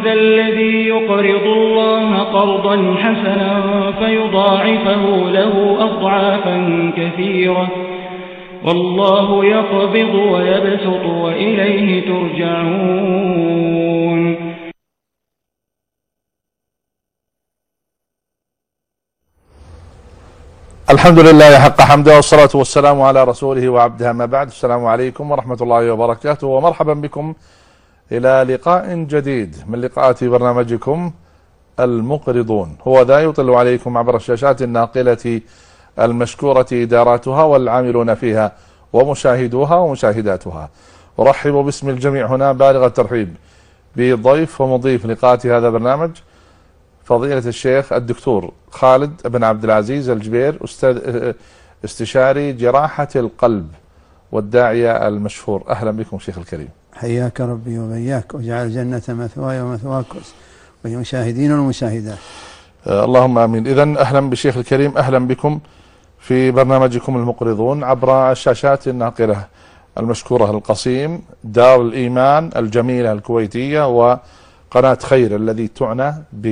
ذا الذي يقرض الله قرضا حسنا فيضاعفه له أضعافا كثيرة والله يقبض ويبسط وإليه ترجعون. الحمد لله حق حمده والصلاة والسلام على رسوله وعبده، ما بعد. السلام عليكم ورحمة الله وبركاته، ومرحبا بكم إلى لقاء جديد من لقاءات برنامجكم المقرضون. هو ذا يطل عليكم عبر الشاشات الناقلة المشكورة إداراتها والعاملون فيها ومشاهدوها ومشاهداتها. أرحب باسم الجميع هنا بالغ الترحيب بضيف ومضيف لقاءات هذا البرنامج، فضيلة الشيخ الدكتور خالد بن عبد العزيز الجبير، استشاري جراحة القلب والداعية المشهور. أهلا بكم شيخ الكريم. حياك ربي وبياك، وجعل الجنة مثواي ومثواكم والمشاهدين والمشاهدات. اللهم آمين. إذن أهلا بالشيخ الكريم، أهلا بكم في برنامجكم المقرضون عبر الشاشات الناقلة المشكورة القصيم، دار الإيمان الجميلة الكويتية، وقناة خير الذي تعنى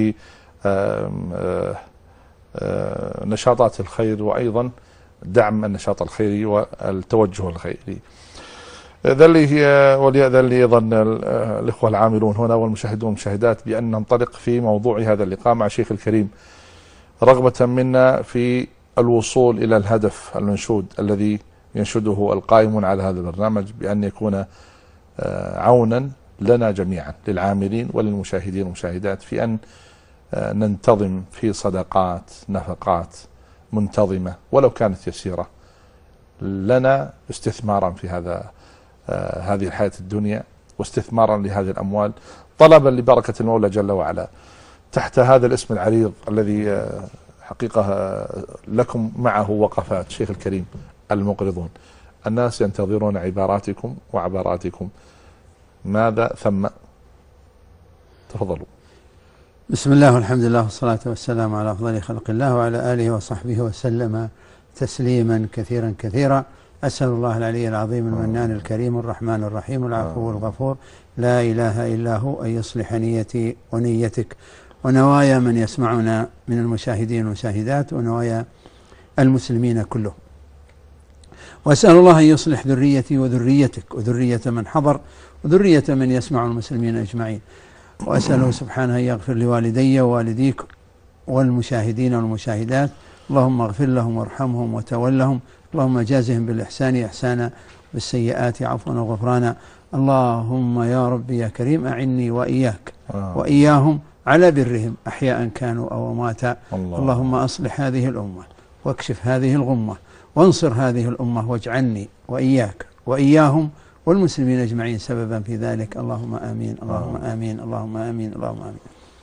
بنشاطات الخير وأيضا دعم النشاط الخيري والتوجه الخيري. ذا اللي يظن الإخوة العاملون هنا والمشاهدون والمشاهدات بأن ننطلق في موضوع هذا اللقاء مع شيخ الكريم، رغبة منا في الوصول إلى الهدف المنشود الذي ينشده القائمون على هذا البرنامج، بأن يكون عونا لنا جميعا للعاملين وللمشاهدين والمشاهدات في أن ننتظم في صدقات نفقات منتظمة ولو كانت يسيرة لنا، استثمارا في هذه الحياة الدنيا، واستثمارا لهذه الأموال، طلبا لبركة المولى جل وعلا، تحت هذا الاسم العريض الذي حقيقة لكم معه وقفات شيخ الكريم المقرضون. الناس ينتظرون عباراتكم وعباراتكم، ماذا ثم؟ تفضلوا. بسم الله والحمد لله والصلاة والسلام على أفضل خلق الله وعلى آله وصحبه وسلم تسليما كثيرا كثيرا. أسأل الله العلي العظيم المنان الكريم الرحمن الرحيم العفو الغفور، لا إله إلا هو، أن يصلح نيتي ونيتك ونوايا من يسمعنا من المشاهدين والمشاهدات ونوايا المسلمين كلهم. وأسأل الله أن يصلح ذريتي وذريتك وذرية من حضر وذرية من يسمع المسلمين أجمعين. وأسأله سبحانه أن يغفر لوالدي ووالديك والمشاهدين والمشاهدات، اللهم اغفر لهم وارحمهم وتولهم، اللهم جازهم بالإحسان إحسانا بالسيئات عفوا وغفرانا. اللهم يا ربي يا كريم أعني وإياك وإياهم على برهم أحياء كانوا أو أمواتا. اللهم أصلح هذه الأمة واكشف هذه الغمة وانصر هذه الأمة، واجعلني وإياك وإياهم والمسلمين أجمعين سببا في ذلك. اللهم آمين اللهم آمين اللهم آمين اللهم آمين.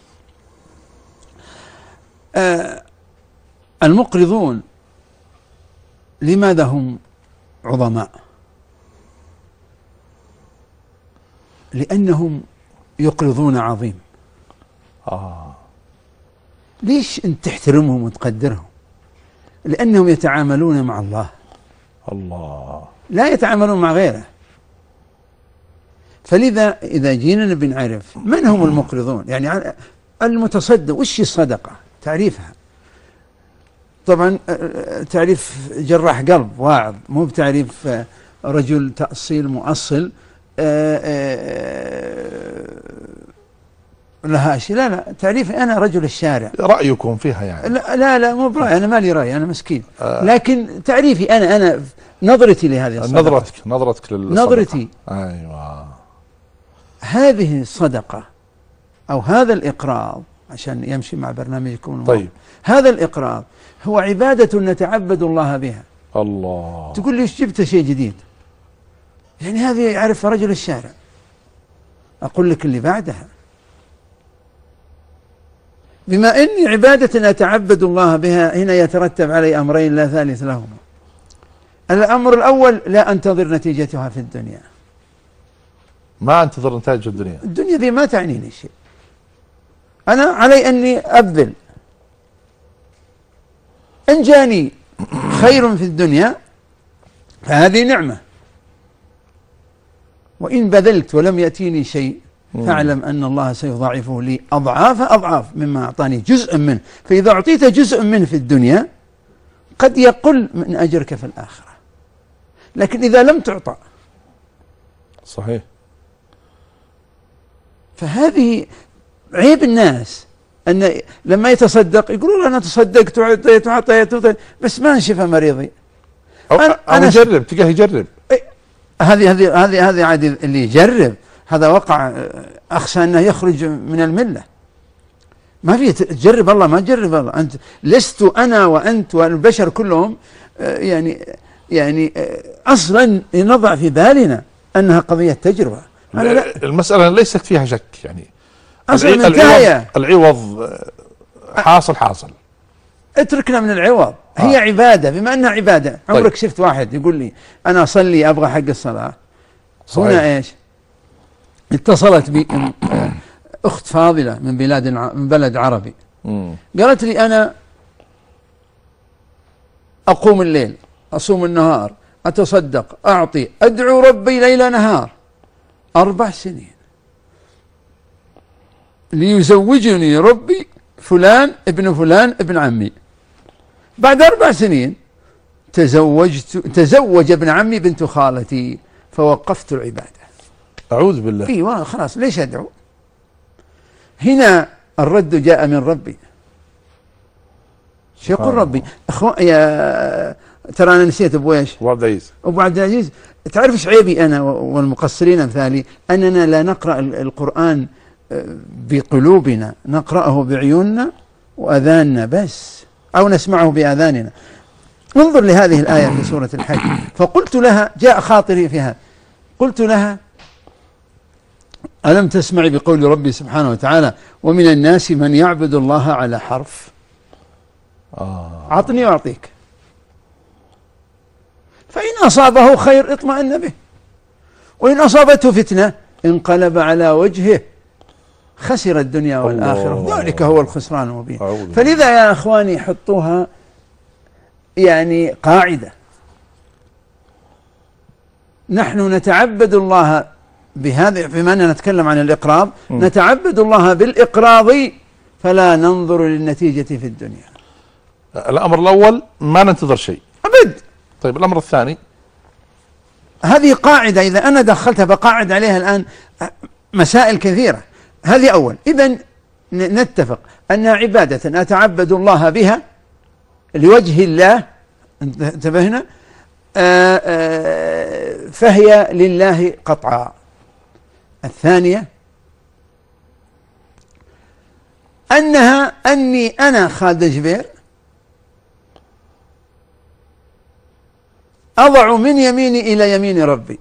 المقرضون لماذا هم عظماء؟ لأنهم يقرضون عظيم. ليش أنت تحترمهم وتقدرهم؟ لأنهم يتعاملون مع الله لا يتعاملون مع غيره. فلذا إذا جينا نبي نعرف من هم المقرضون، يعني المتصدق، وش الصدقة؟ تعريفها طبعا تعريف جراح قلب واعظ، مو بتعريف رجل تأصيل مؤصل لها شيء. لا تعريفي أنا رجل الشارع. رأيكم فيها يعني؟ لا مو برأي، أنا ما لي رأي، أنا مسكين. لكن تعريفي أنا نظرتي لهذه الصدقة، نظرتك للصدقة. نظرتي أيوة، هذه الصدقة أو هذا الإقراض عشان يمشي مع برنامجكم. طيب، هذا الإقراض هو عبادة نتعبد الله بها. الله. تقول لي ايش جبت شيء جديد؟ يعني هذه يعرف رجل الشارع. أقول لك اللي بعدها، بما أني عبادة نتعبد الله بها، هنا يترتب علي أمرين لا ثالث لهما. الأمر الأول، لا أنتظر نتيجتها في الدنيا. ما أنتظر نتائج الدنيا. الدنيا ذي ما تعنيني شيء، أنا علي أني أبذل. إن جاني خير في الدنيا فهذه نعمة، وإن بذلت ولم يأتيني شيء فاعلم أن الله سيضاعفه لي أضعاف مما أعطاني جزء منه. فإذا أعطيت جزء منه في الدنيا قد يقل من أجرك في الآخرة، لكن إذا لم تعطى صحيح. فهذه عيب الناس، أن لما يتصدق يقولوا أنا تصدقت وعطيت بس ما انشف مريضي. أنا يجرب، تلقاه يجرب. هذه عادي اللي يجرب هذا وقع، أخشى أنه يخرج من الملة. ما في تجرب الله، ما تجرب الله. أنت لست أنا وأنت والبشر كلهم يعني أصلا نضع في بالنا أنها قضية تجربة. المسألة ليست فيها شك، يعني العوض حاصل. اتركنا من العوض. هي عبادة، بما أنها عبادة. عمرك شفت واحد يقول لي أنا أصلي أبغى حق الصلاة؟ صحيح. هنا إيش؟ اتصلت بي أخت فاضلة من بلد عربي، قالت لي أنا أقوم الليل، أصوم النهار، أتصدق، أعطي، أدعو ربي ليل نهار 4 سنين ليزوجني ربي فلان ابن عمي. بعد 4 سنين تزوج ابن عمي بنت خالتي، فوقفت العبادة. أعوذ بالله. ايوه خلاص، ليش أدعو؟ هنا الرد جاء من ربي. شو يقول ربي؟ ترى أنا نسيت أبو إيش؟ أبو عبد العزيز. تعرف إيش عيبي أنا والمقصرين أمثالي؟ أننا لا نقرأ القرآن بقلوبنا، نقرأه بعيوننا وأذاننا بس، أو نسمعه بآذاننا. انظر لهذه الآية في سورة الحج. فقلت لها، جاء خاطري فيها، قلت لها ألم تسمعي بقول ربي سبحانه وتعالى ومن الناس من يعبد الله على حرف. أعطني وأعطيك، فإن أصابه خير اطمأن به، وإن أصابته فتنة انقلب على وجهه خسر الدنيا والآخرة، ذلك هو الخسران المبين. فلذا يا أخواني حطوها يعني قاعدة، نحن نتعبد الله بهذا، بما أننا نتكلم عن الإقراض، نتعبد الله بالإقراض فلا ننظر للنتيجة في الدنيا. الأمر الأول ما ننتظر شيء أبد. طيب الأمر الثاني، هذه قاعدة إذا أنا دخلتها بقاعد عليها الآن مسائل كثيرة. هذه أول. إذن نتفق أنها عبادة أتعبد الله بها لوجه الله، انتبهنا، فهي لله قطعا. الثانية أني أنا خالد جبير أضع من يميني إلى يمين ربي.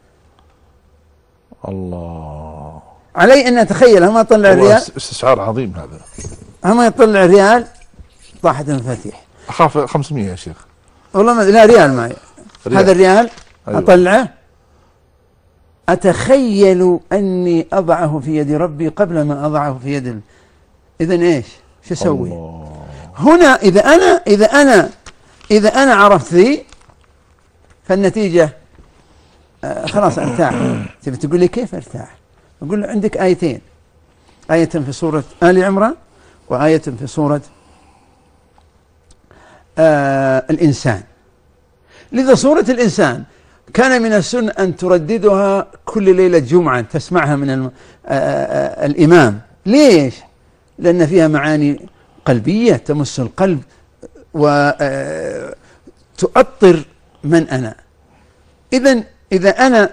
الله، علي أن أتخيل هم يطلع الريال، استشعار عظيم هذا، هم يطلع الريال طاحت المفاتيح. أخاف 500 يا شيخ والله لا ريال معي، هذا الريال أيوة. أطلعه أتخيل أني أضعه في يد ربي قبل ما أضعه في يد إذن إيش؟ شو أسوي؟ هنا إذا أنا عرفت ذي فالنتيجة خلاص ارتاح. تبي تقول لي كيف ارتاح؟ أقول عندك آيتين، آية في سورة آل عمران وآية في سورة الإنسان. لذا سورة الإنسان كان من السنة أن ترددها كل ليلة جمعة، تسمعها من الإمام. ليش؟ لأن فيها معاني قلبية تمس القلب وتؤطر من أنا. إذا أنا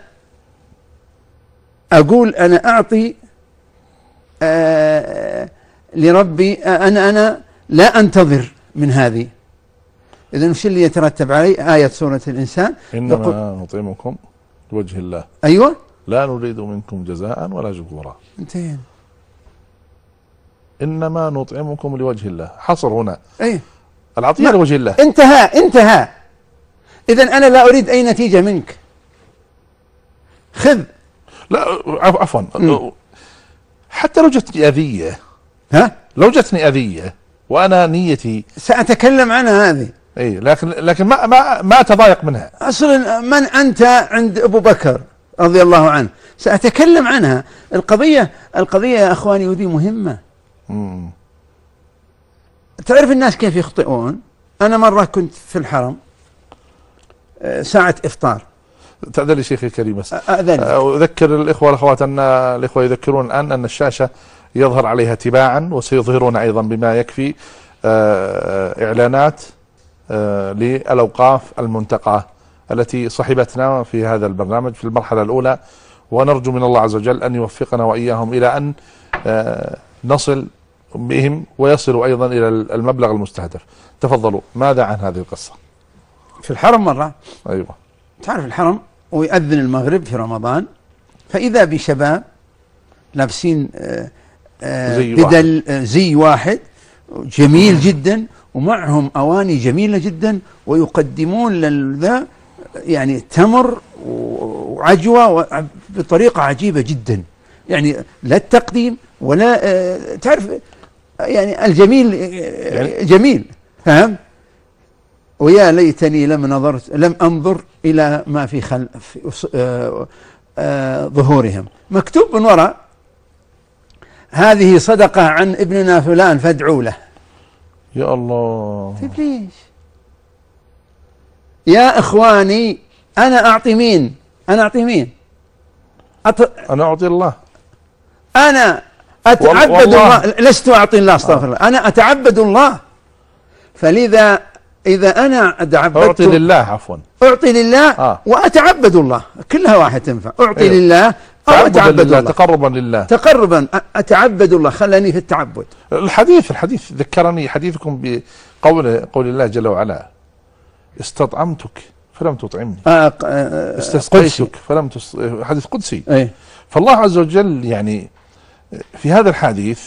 أقول أنا أعطي لربي، أنا لا أنتظر من هذه. إذن وش اللي يترتب عليه؟ آية سورة الإنسان إنما نطعمكم لوجه الله. أيوة، لا نريد منكم جزاء ولا شكورا. انتهينا. إنما نطعمكم لوجه الله، حصر هنا. أيه، العطية لوجه الله. انتهى. إذن أنا لا أريد أي نتيجة منك، خذ. لا عفوا، حتى لو جتني أذية، لو جتني أذية وأنا نيتي سأتكلم عنها هذه، اي، لكن ما اتضايق منها. اصلا من انت عند ابو بكر رضي الله عنه، سأتكلم عنها. القضية يا أخواني ودي مهمة. تعرف الناس كيف يخطئون؟ أنا مرة كنت في الحرم ساعة إفطار. تأذن لي شيخي الكريم بس أذكر الإخوة والأخوات أن الإخوة يذكرون الآن أن الشاشة يظهر عليها تباعا، وسيظهرون أيضا بما يكفي إعلانات للأوقاف المنتقى التي صحبتنا في هذا البرنامج في المرحلة الأولى، ونرجو من الله عز وجل أن يوفقنا وإياهم إلى أن نصل بهم ويصلوا أيضا إلى المبلغ المستهدف. تفضلوا، ماذا عن هذه القصة؟ في الحرم مرة، أيوة، تعرف الحرم ويأذن المغرب في رمضان، فإذا بشباب لابسين بدل زي واحد جميل جدا، ومعهم أواني جميلة جدا، ويقدمون للذا يعني تمر وعجوة بطريقة عجيبة جدا، يعني لا التقديم ولا تعرف يعني الجميل جميل، فهم؟ ويا ليتني لم أنظر إلى ما في ظهورهم. مكتوب من وراء: هذه صدقة عن ابننا فلان فادعوا له. يا الله، طيب ليش يا إخواني؟ أنا أعطي مين؟ أنا أعطي الله. أنا أتعبد الله، لست أعطي الله، استغفر الله. أنا أتعبد الله، فلذا إذا أنا أعطي لله، عفوا، أعطي لله وأتعبد الله، كلها واحد تنفع. أعطي لله أو أتعبد الله، تقربا لله، تقربا أتعبد الله، خلني في التعبد. الحديث ذكرني حديثكم بقول الله جل وعلا: استطعمتك فلم تطعمني، استسقيتك فلم حديث قدسي. فالله عز وجل يعني في هذا الحديث: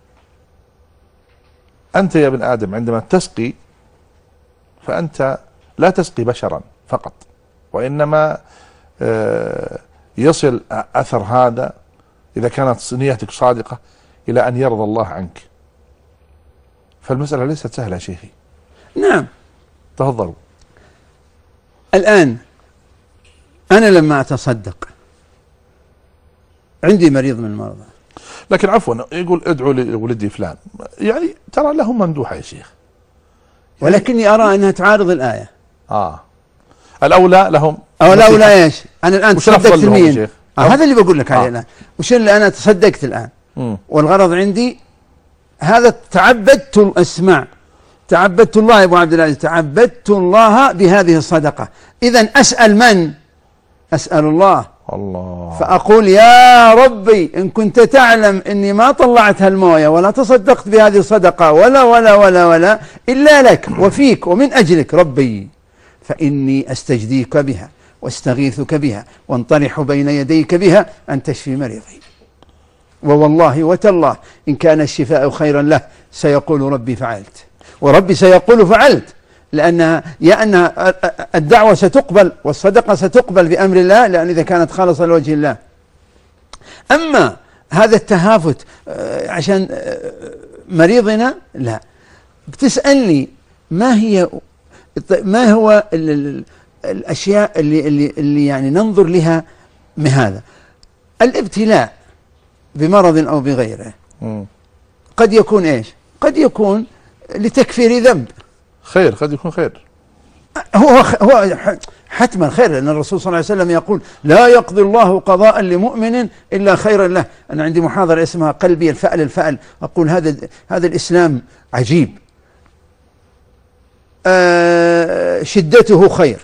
أنت يا ابن آدم عندما تسقي فأنت لا تسقي بشرا فقط، وإنما يصل أثر هذا إذا كانت نيتك صادقة إلى أن يرضى الله عنك. فالمسألة ليست سهلة شيخي. نعم، تفضلوا. الآن أنا لما أتصدق عندي مريض من المرضى، لكن عفوا يقول ادعوا لولدي فلان، يعني ترى لهم ممدوحة يا شيخ، يعني ولكني أرى أنها تعارض الآية. الأولى لهم، أو الأولى إيش؟ أنا الآن تصدقت لمين؟ هذا اللي بقول لك عليه الآن. وش اللي أنا تصدقت الآن؟ والغرض عندي هذا تعبدت، اسمع، تعبدت الله يا أبو عبد العزيز، تعبدت الله بهذه الصدقة. إذن أسأل من؟ أسأل الله. فأقول: يا ربي إن كنت تعلم إني ما طلعت هالموية ولا تصدقت بهذه الصدقة ولا ولا ولا ولا إلا لك وفيك ومن أجلك ربي، فإني أستجديك بها واستغيثك بها وانطرح بين يديك بها أن تشفي مريضي. ووالله وتالله إن كان الشفاء خيرا له سيقول ربي فعلت، وربي سيقول فعلت، لأن الدعوة ستقبل والصدقة ستقبل بأمر الله، لأن إذا كانت خالصة لوجه الله. أما هذا التهافت عشان مريضنا، لا. بتسألني ما هو الأشياء اللي يعني ننظر لها من هذا الابتلاء بمرض أو بغيره. قد يكون إيش؟ قد يكون لتكفير ذنب، خير، قد يكون خير، هو حتما خير، لأن الرسول صلى الله عليه وسلم يقول: لا يقضي الله قضاء لمؤمن إلا خيرا له. أنا عندي محاضرة اسمها قلبي الفأل، أقول هذا الإسلام عجيب، شدته خير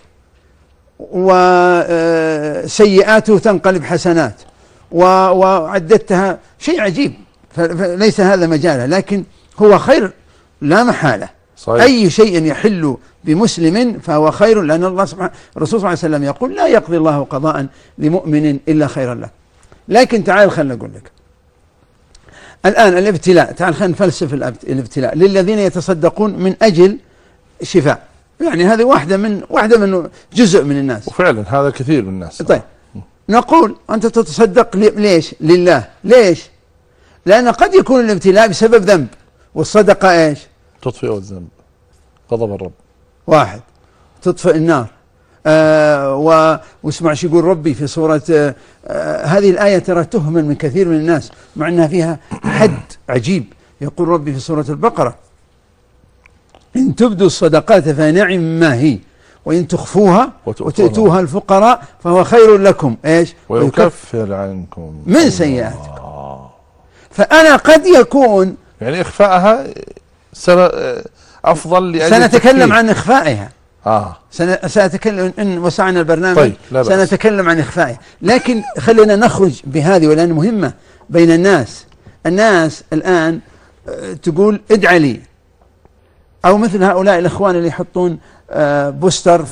وسيئاته تنقلب حسنات، وعددتها شيء عجيب، فليس هذا مجاله، لكن هو خير لا محالة. صحيح. أي شيء يحل بمسلم فهو خير، لأن الرسول صلى الله عليه وسلم يقول: لا يقضي الله قضاء لمؤمن إلا خيرا له. لكن تعال خلنا أقول لك الآن الابتلاء، تعال خلنا نفلسف الابتلاء للذين يتصدقون من أجل شفاء، يعني هذه واحدة من جزء من الناس، وفعلا هذا كثير من الناس. طيب نقول أنت تتصدق ليش؟ لله. ليش؟ لأن قد يكون الابتلاء بسبب ذنب، والصدقة إيش؟ تطفئ الذنب، غضب الرب. واحد، تطفئ النار. واسمع شو يقول ربي في سورة هذه الآية ترى تهمل من كثير من الناس مع أنها فيها حد عجيب. يقول ربي في سورة البقرة: إن تبدوا الصدقات فنعم ما هي، وإن تخفوها وتؤتوها الفقراء فهو خير لكم إيش؟ ويكفر عنكم من سيئاتكم. فأنا قد يكون يعني إخفاءها أفضل لأجل سنتكلم عن إخفائها. آه. سأتكلم إن وسعنا البرنامج. طيب. سنتكلم عن إخفائها، لكن خلينا نخرج بهذه ولأن مهمة بين الناس الآن تقول ادعى لي، أو مثل هؤلاء الإخوان اللي يحطون بوستر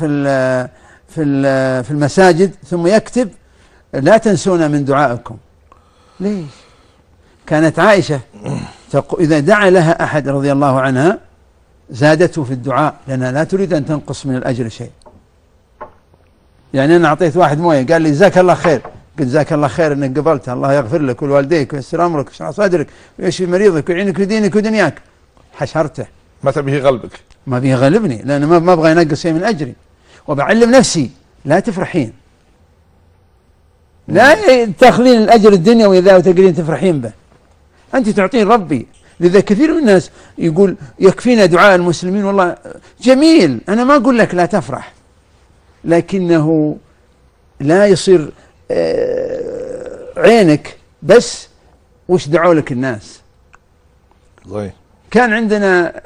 في المساجد ثم يكتب لا تنسونا من دعائكم. ليش؟ كانت عائشة إذا دعا لها أحد رضي الله عنها زادته في الدعاء، لأنها لا تريد أن تنقص من الأجر شيء. يعني أنا أعطيت واحد موية قال لي جزاك الله خير، قلت جزاك الله خير أنك قبلتها، الله يغفر لك ولوالديك ويسر أمرك ويشرح صدرك ويشفي مريضك ويعينك ودينك ودنياك. حشرته، ما تبيه غلبك، ما بيه غلبني، لأن ما أبغى ينقص شيء من أجري. وبعلم نفسي لا تفرحين، لا تخلين الأجر الدنيوي ذا وتقولين تفرحين به، أنت تعطين ربي. لذا كثير من الناس يقول يكفينا دعاء المسلمين. والله جميل، أنا ما أقول لك لا تفرح، لكنه لا يصير عينك بس وش دعوا لك الناس. كان عندنا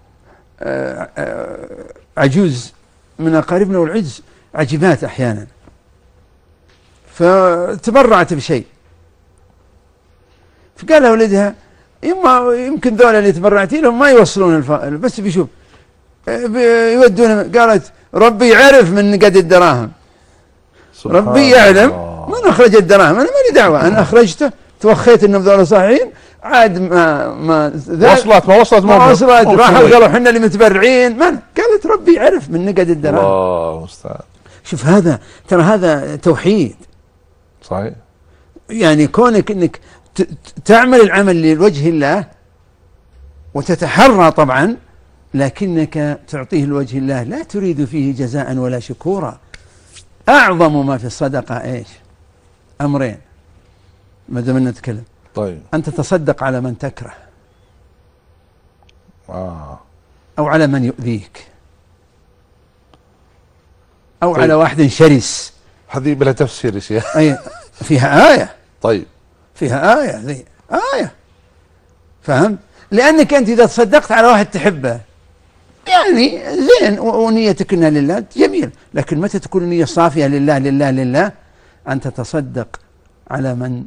عجوز من أقاربنا والعجز عجبات أحيانا، فتبرعت بشيء، فقال لها ولدها يمكن ذولا اللي تبرعتي لهم ما يوصلون بس بيشوف يودون. قالت ربي يعرف من قد الدراهم، ربي يعلم من أخرج الدراهم، أنا مالي دعوة، أنا أخرجته توخيت إنهم ذولا صحيحين عاد ما وصلت راحوا قالوا حنا اللي متبرعين. من قالت ربي يعرف من قد الدراهم. الله المستعان. شوف هذا ترى هذا توحيد صحيح. يعني كونك إنك تعمل العمل لوجه الله وتتحرى طبعا، لكنك تعطيه لوجه الله لا تريد فيه جزاء ولا شكورا. أعظم ما في الصدقة إيش؟ أمرين ما دام نتكلم. طيب. أن تتصدق على من تكره أو على من يؤذيك أو طيب. على واحد شرس. هذه بلا تفسير يا شيخ. أي فيها آية. طيب فيها آية، ذي آية، فهم؟ لأنك أنت إذا تصدقت على واحد تحبه يعني زين ونيتك إنها لله جميل، لكن متى تكون النية صافية لله لله لله؟ أن تتصدق على من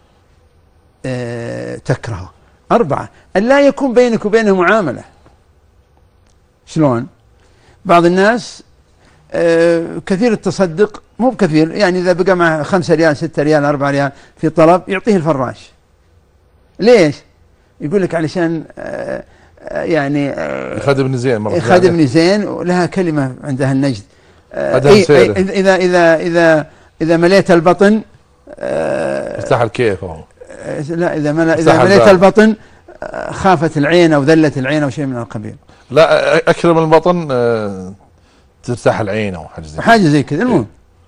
تكرهه. 4 أن لا يكون بينك وبينه معاملة. شلون؟ بعض الناس كثير التصدق، مو بكثير يعني، إذا بقى معه 5 ريال 6 ريال 4 ريال في طلب يعطيه الفراش. ليش؟ يقول لك علشان يعني يخدمني زين مرة، يخدمني زين. ولها كلمة عندها النجد إذا مليت البطن ارتاح الكيف. لا إذا مليت البطن خافت العين أو ذلت العين أو شيء من القبيل. لا أكرم البطن ترتاح العين أو حاجة زي كذا. المهم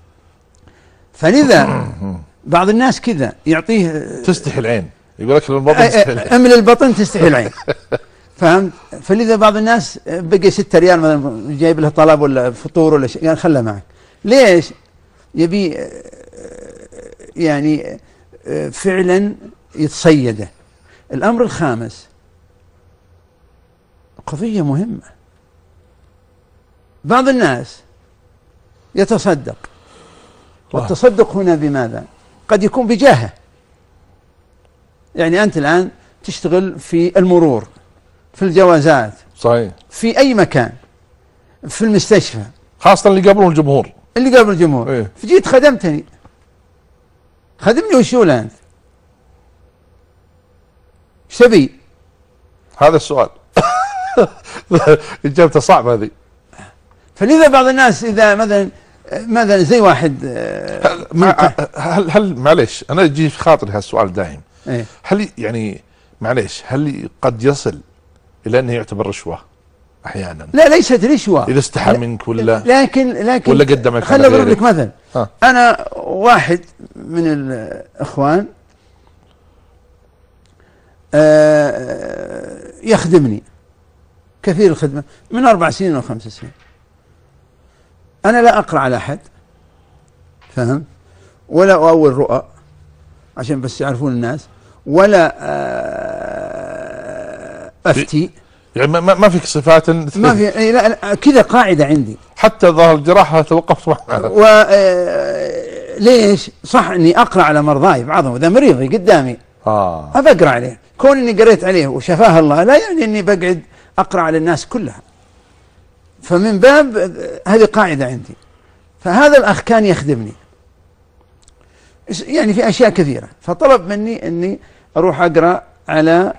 فلذا بعض الناس كذا يعطيه تستحي العين، يقول لك البطن تستحي العين، أمل البطن تستحي العين. فهمت؟ فلذا بعض الناس بقي 6 ريال مثلا جايب له طلب ولا فطور ولا شيء، قال خله معك. ليش؟ يبي يعني فعلا يتصيده. الأمر الخامس قضية مهمة. بعض الناس يتصدق، والتصدق هنا بماذا؟ قد يكون بجاهه. يعني أنت الآن تشتغل في المرور، في الجوازات، صحيح، في أي مكان، في المستشفى، خاصة اللي قبل الجمهور، إيه؟ فجيت خدمتني، خدمني وشو أنت؟ ايش تبي؟ هذا السؤال. إجابته صعبة هذه. فلذا بعض الناس إذا مثلا زي واحد هل معليش أنا يجي في خاطري هالسؤال دائم. إيه؟ هل يعني معليش هل قد يصل إلى أنه يعتبر رشوة؟ أحيانا. لا ليست رشوة إذا استحى منك ولا لكن ولا قدمك. خليني أضرب لك مثل. أنا واحد من الإخوان يخدمني كثير الخدمة من 4 سنين أو 5 سنين. أنا لا أقرأ على أحد، فهم، ولا أؤول رؤى عشان بس يعرفون الناس، ولا أفتي. يعني ما فيك صفات، ما في. لا كذا قاعدة عندي. حتى ظهر الجراحة توقفت معها. ليش؟ صح إني أقرأ على مرضاي بعضهم، إذا مريضي قدامي أبى أقرأ عليه، كون إني قريت عليه وشفاه الله لا يعني إني بقعد أقرأ على الناس كلها. فمن باب هذه قاعدة عندي. فهذا الأخ كان يخدمني يعني في أشياء كثيرة، فطلب مني أني أروح أقرأ على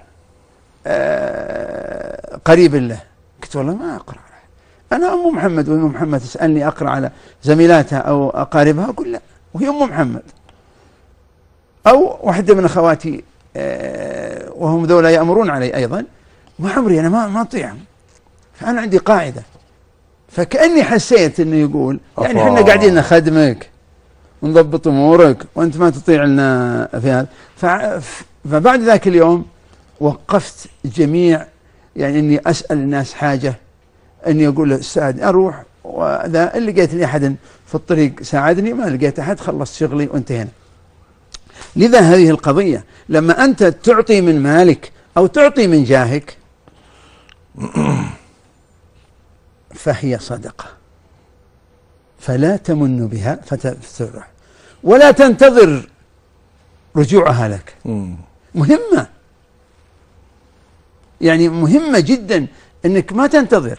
قريب له. قلت والله ما أقرأ، أنا أم محمد، وأم محمد تسألني أقرأ على زميلاتها أو أقاربها، أقول لا، وهي أم محمد. أو واحدة من أخواتي وهم ذولا يأمرون علي أيضا، ما عمري أنا ما أطيعهم. فأنا عندي قاعدة. فكأني حسيت أنه يقول يعني إحنا قاعدين نخدمك ونضبط أمورك وأنت ما تطيع لنا في هذا. فبعد ذاك اليوم وقفت جميع، يعني إني أسأل الناس حاجة، إني أقول له استاذ أروح، وإذا لقيت لي أحد في الطريق ساعدني، ما لقيت أحد خلصت شغلي وانتهينا. لذا هذه القضية لما أنت تعطي من مالك أو تعطي من جاهك فهي صدقة، فلا تمن بها فتفرح ولا تنتظر رجوعها لك. مهمة، يعني مهمة جدا أنك ما تنتظر.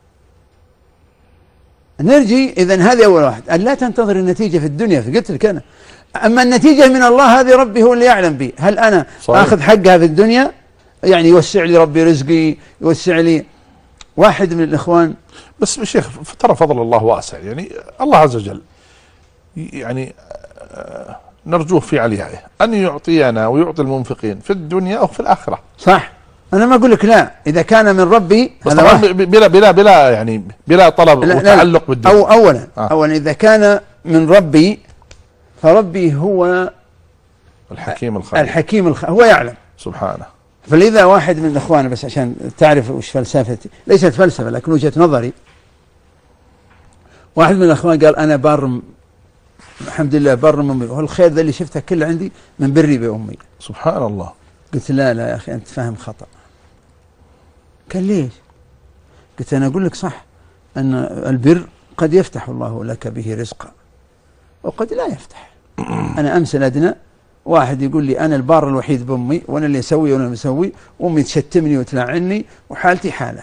نرجي إذن هذه أول واحد، أن لا تنتظر النتيجة في الدنيا. فقلت لك أنا أما النتيجة من الله هذه ربي هو اللي يعلم بي. هل أنا صحيح أخذ حقها في الدنيا؟ يعني يوسع لي ربي رزقي، يوسع لي. واحد من الإخوان بس شيخ ترى فضل الله واسع، يعني الله عز وجل يعني نرجوه في عليائه أن يعطينا ويعطي المنفقين في الدنيا أو في الآخرة. صح، أنا ما أقول لك لا، إذا كان من ربي بس طبعا بلا يعني بلا طلب وتعلق بالدنيا. أولا إذا كان من ربي فربي هو الحكيم الخبير، هو يعلم سبحانه. فلذا واحد من الإخوان، بس عشان تعرف وش فلسفتي، ليست فلسفة لكن وجهة نظري، واحد من الإخوان قال أنا بار الحمد لله بر من أمي، والخير ذا اللي شفته كله عندي من بري بأمي. سبحان الله. قلت لا يا أخي أنت فاهم خطأ. قال ليش؟ قلت أنا أقول لك صح أن البر قد يفتح الله لك به رزقا وقد لا يفتح. أنا أمس الأدنى واحد يقول لي أنا البار الوحيد بأمي وأنا اللي أسوي وأنا مسوي، وأمي تشتمني وتلعني وحالتي حالة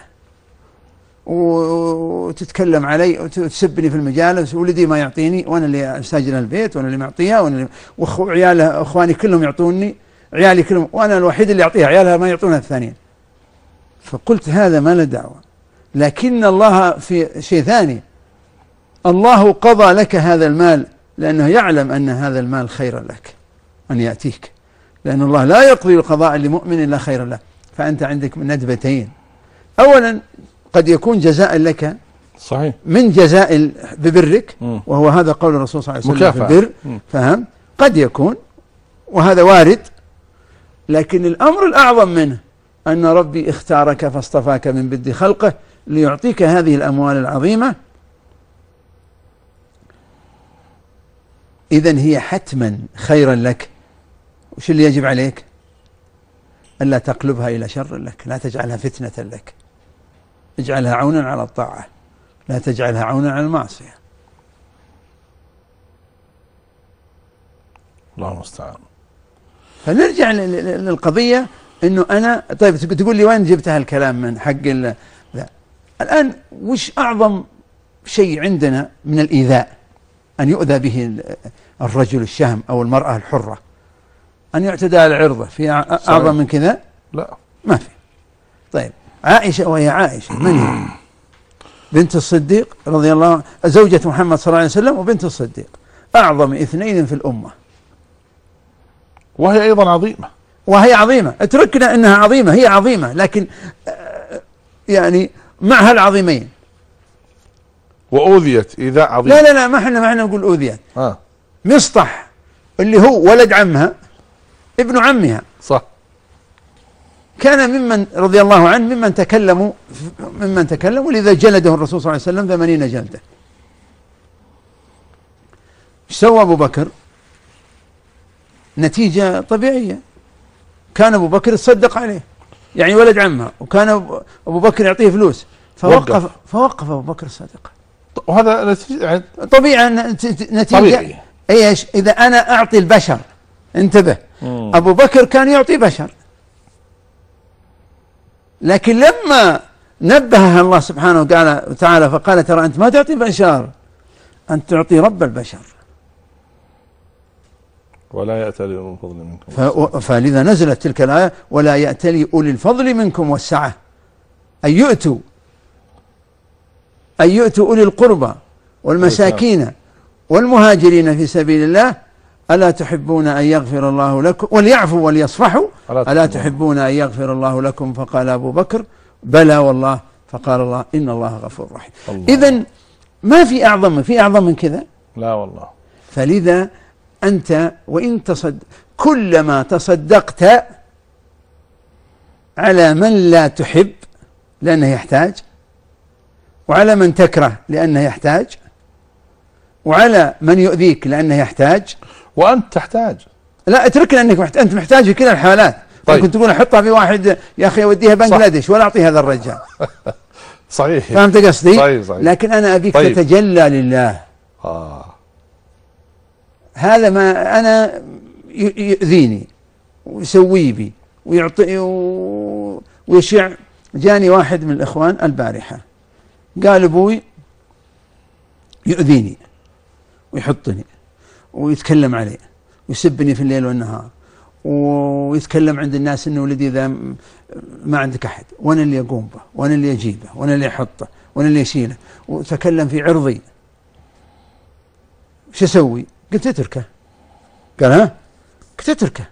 وتتكلم علي وتسبني في المجالس، ولدي ما يعطيني وأنا اللي أستاجر البيت وأنا اللي معطيها، وعيالها أخواني كلهم يعطوني، عيالي كلهم، وأنا الوحيد اللي أعطيها، عيالها ما يعطونها الثانيين. فقلت هذا ما له دعوة، لكن الله في شيء ثاني، الله قضى لك هذا المال لأنه يعلم أن هذا المال خيرا لك أن يأتيك، لأن الله لا يقضي القضاء لمؤمن إلا خيرا له. فأنت عندك ندبتين، أولا قد يكون جزاء لك صحيح من جزاء ببرك، وهو هذا قول الرسول صلى الله عليه وسلم في البر، فهم؟ قد يكون وهذا وارد، لكن الأمر الأعظم منه أن ربي اختارك فاصطفاك من بد خلقه ليعطيك هذه الأموال العظيمة. إذن هي حتما خيرا لك. وش اللي يجب عليك؟ ألا تقلبها إلى شر لك، لا تجعلها فتنة لك، اجعلها عونا على الطاعة، لا تجعلها عونا على المعصية. الله المستعان. فنرجع للقضية إنه أنا طيب تقول لي وين جبت هالكلام من حق لا. الآن وش أعظم شيء عندنا من الإيذاء؟ أن يؤذى به الرجل الشهم أو المرأة الحرة، أن يعتدى على عرضه، في أعظم من كذا؟ لا ما في. طيب عائشة، وهي عائشة من هي؟ بنت الصديق رضي الله عنها، زوجة محمد صلى الله عليه وسلم وبنت الصديق، أعظم اثنين في الأمة، وهي أيضا عظيمة. اتركنا أنها عظيمة، هي عظيمة، لكن يعني معها العظيمين. وأوذيت إيذاء عظيم. لا ما احنا نقول أوذيت. آه. مصطح اللي هو ولد عمها ابن عمها صح. كان ممن رضي الله عنه ممن تكلموا لذا جلده الرسول صلى الله عليه وسلم 80 جلدة. ايش سوى أبو بكر؟ نتيجة طبيعية، كان أبو بكر يتصدق عليه، يعني ولد عمها، وكان أبو بكر يعطيه فلوس، فوقف أبو بكر الصدقة. وهذا نتيجة يعني طبيعي نتيجة طبيعي. ايش؟ إذا أنا أعطي البشر، انتبه، أبو بكر كان يعطي بشر، لكن لما نبهها الله سبحانه وتعالى فقال ترى أنت ما تعطي بشر، أنت تعطي رب البشر. ولا يأتلي أولي الفضل منكم. فلذا نزلت تلك الآية ولا يأتلي أولي الفضل منكم والسعة، أن يؤتوا أولي القربى والمساكين والمهاجرين في سبيل الله ألا تحبون أن يغفر الله لكم وليعفوا وليصفحوا ألا تحبون أن يغفر الله لكم. فقال أبو بكر بلى والله. فقال الله إن الله غفور رحيم. إذن ما في أعظم من كذا. لا والله. فلذا أنت وإن كلما تصدقت على من لا تحب لأنه يحتاج، وعلى من تكره لأنه يحتاج، وعلى من يؤذيك لأنه يحتاج، وأنت تحتاج، لا اترك لأنك أنت محتاج في كلا الحالات. طيب. ممكن تقول أحطها في واحد يا أخي أوديها بنغلاديش ولا أعطي هذا الرجال. صحيح. فهمت قصدي؟ صحيح. لكن أنا أبيك طيب. تتجلى لله. هذا ما أنا يؤذيني ويسوي بي ويعطي ويشع. جاني واحد من الإخوان البارحة قال أبوي يؤذيني ويحطني ويتكلم علي ويسبني في الليل والنهار ويتكلم عند الناس إنه ولدي ذا ما عندك أحد، وأنا اللي أقوم به وأنا اللي أجيبه وأنا اللي أحطه وأنا اللي أشيله، وتكلم في عرضي. شو أسوي؟ قلت اتركه. قال ها؟ قلت اتركه.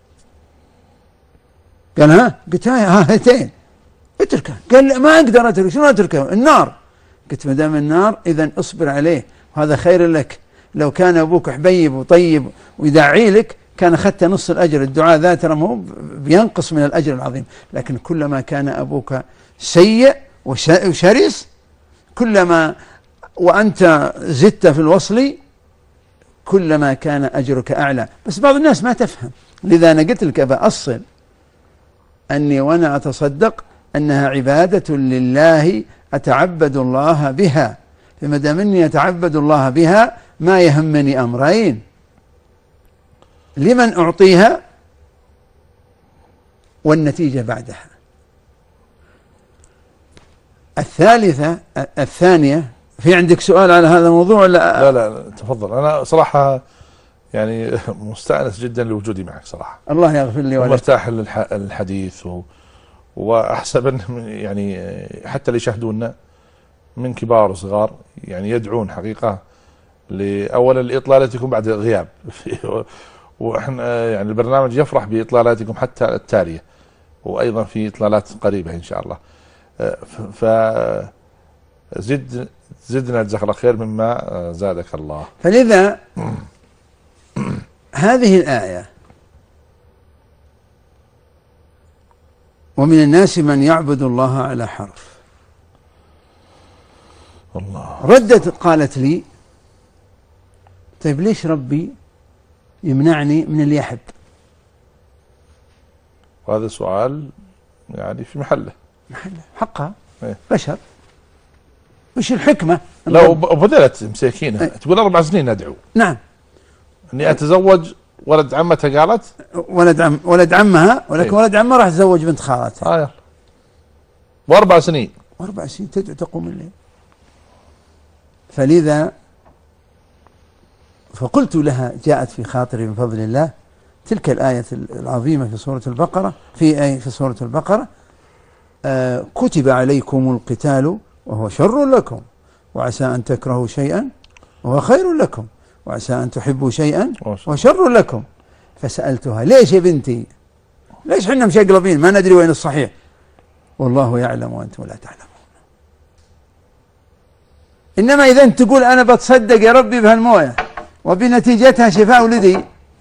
قال ها؟ قلت هاتين اتركه. قال ما أقدر أتركه. شنو أتركه؟ النار. قلت ما دام النار إذن اصبر عليه وهذا خير لك. لو كان أبوك حبيب وطيب ويدعي لك كان أخذت نص الأجر. الدعاء ذا ترى مو بينقص من الأجر العظيم، لكن كلما كان أبوك سيء وشرس كلما وأنت زدت في الوصل كلما كان أجرك أعلى. بس بعض الناس ما تفهم، لذا أنا قلت لك بأصل أني وأنا أتصدق أنها عبادة لله أتعبد الله بها، فما دام أني أتعبد الله بها ما يهمني أمرين: لمن أعطيها والنتيجة بعدها. الثانية في عندك سؤال على هذا الموضوع ولا؟ لا تفضل. أنا صراحة يعني مستأنس جدا لوجودي معك صراحة. الله يغفر لي ولك. ومرتاح للحديث وأحسب أن يعني حتى اللي يشاهدونا من كبار وصغار يعني يدعون حقيقة أولا لإطلالتكم بعد غياب وإحنا يعني البرنامج يفرح بإطلالاتكم حتى التالية، وأيضا في إطلالات قريبة إن شاء الله. زدنا جزاك الله خير مما زادك الله. فلذا هذه الآية: ومن الناس من يعبد الله على حرف. الله. ردت قالت لي: طيب ليش ربي يمنعني من اللي يحب؟ وهذا سؤال يعني في محله حقها. إيه؟ بشر. وش الحكمة؟ لو بدلت مساكينها تقول 4 سنين ندعو. نعم. اني اتزوج ولد عمتها، قالت ولد عمها، ولكن ولد عمها راح تزوج بنت خالتها. يلا. و4 سنين. 4 سنين تدعو تقوم الليل. فلذا فقلت لها، جاءت في خاطري من فضل الله تلك الآية العظيمة في سورة البقرة، في سورة البقرة: كتب عليكم القتال وهو شر لكم وعسى أن تكرهوا شيئا وهو خير لكم وعسى أن تحبوا شيئا وهو شر لكم. فسألتها: ليش يا بنتي؟ ليش حنا مشقلبين ما ندري وين الصحيح؟ والله يعلم وأنتم لا تعلمون. إنما إذا أنت تقول أنا بتصدق يا ربي بهالموية وبنتيجتها شفاء ولدي،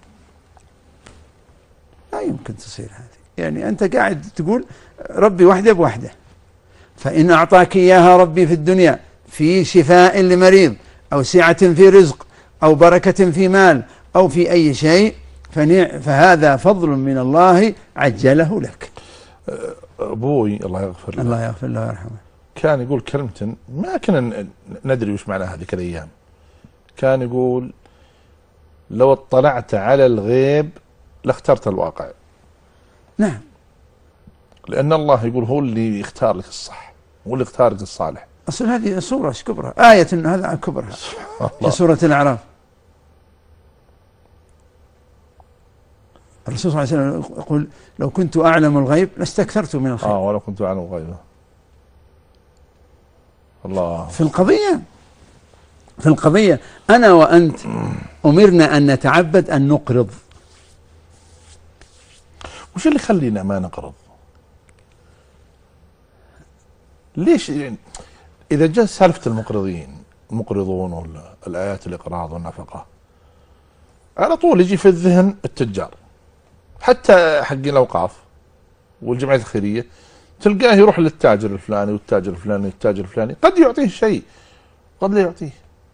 لا يمكن تصير هذه. يعني أنت قاعد تقول ربي وحده بوحده، فإن أعطاك إياها ربي في الدنيا في شفاء لمريض أو سعة في رزق أو بركة في مال أو في أي شيء فهذا فضل من الله عجله لك. أبوي الله يغفر له، الله يغفر له ويرحمه، كان يقول كلمة ما كنا ندري وش معناها هذيك الأيام. كان يقول لو اطلعت على الغيب لاخترت الواقع. نعم، لأن الله يقول هو اللي يختار لك الصح، هو اللي يختار لك الصالح. أصل هذه صورة كبرى، آية إنه هذا كبرها في سورة الأعراف. الرسول صلى الله عليه وسلم يقول لو كنت أعلم الغيب لاستكثرت من الخير. ولو كنت أعلم الغيب. الله. في القضية أنا وأنت أمرنا أن نتعبد أن نقرض. وش اللي يخلينا ما نقرض؟ ليش يعني إذا جاء سالفة المقرضون ولا الآيات الإقراض والنفقة على طول يجي في الذهن التجار، حتى حق الأوقاف والجمعيات الخيرية تلقاه يروح للتاجر الفلاني والتاجر الفلاني والتاجر الفلاني، قد يعطيه شيء قد لا يعطيه.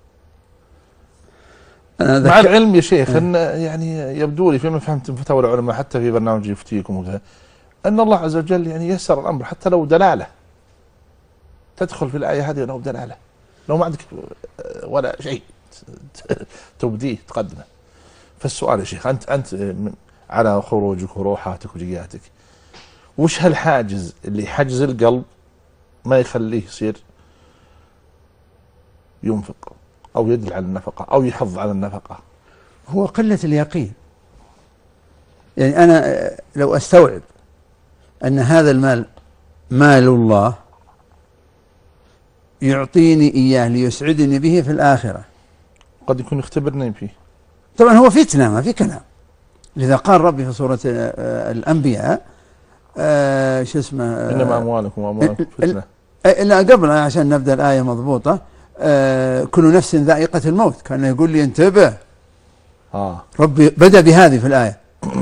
مع العلم يا شيخ أن يعني يبدو لي فيما فهمت من فتاوى العلماء حتى في برنامج يفتيكم وكذا أن الله عز وجل يعني يسر الأمر حتى لو دلالة تدخل في الآية هذه، لو دلالة، لو ما عندك ولا شيء تبديه تقدمه. فالسؤال يا شيخ أنت على خروجك وروحاتك وجياتك، وش هالحاجز اللي حجز القلب ما يخليه يصير ينفق أو يدل على النفقة أو يحض على النفقة؟ هو قلة اليقين. يعني أنا لو أستوعب أن هذا المال مال الله يعطيني إياه ليسعدني به في الآخرة، قد يكون يختبرني فيه. طبعا هو فتنة ما في كلام، لذا قال ربي في سورة الأنبياء شو اسمه إنما أموالكم وأموالكم فتنة. لا قبل عشان نبدأ الآية مضبوطة، كل نفس ذائقة الموت، كان يقول لي انتبه. ربي بدأ بهذه في الآية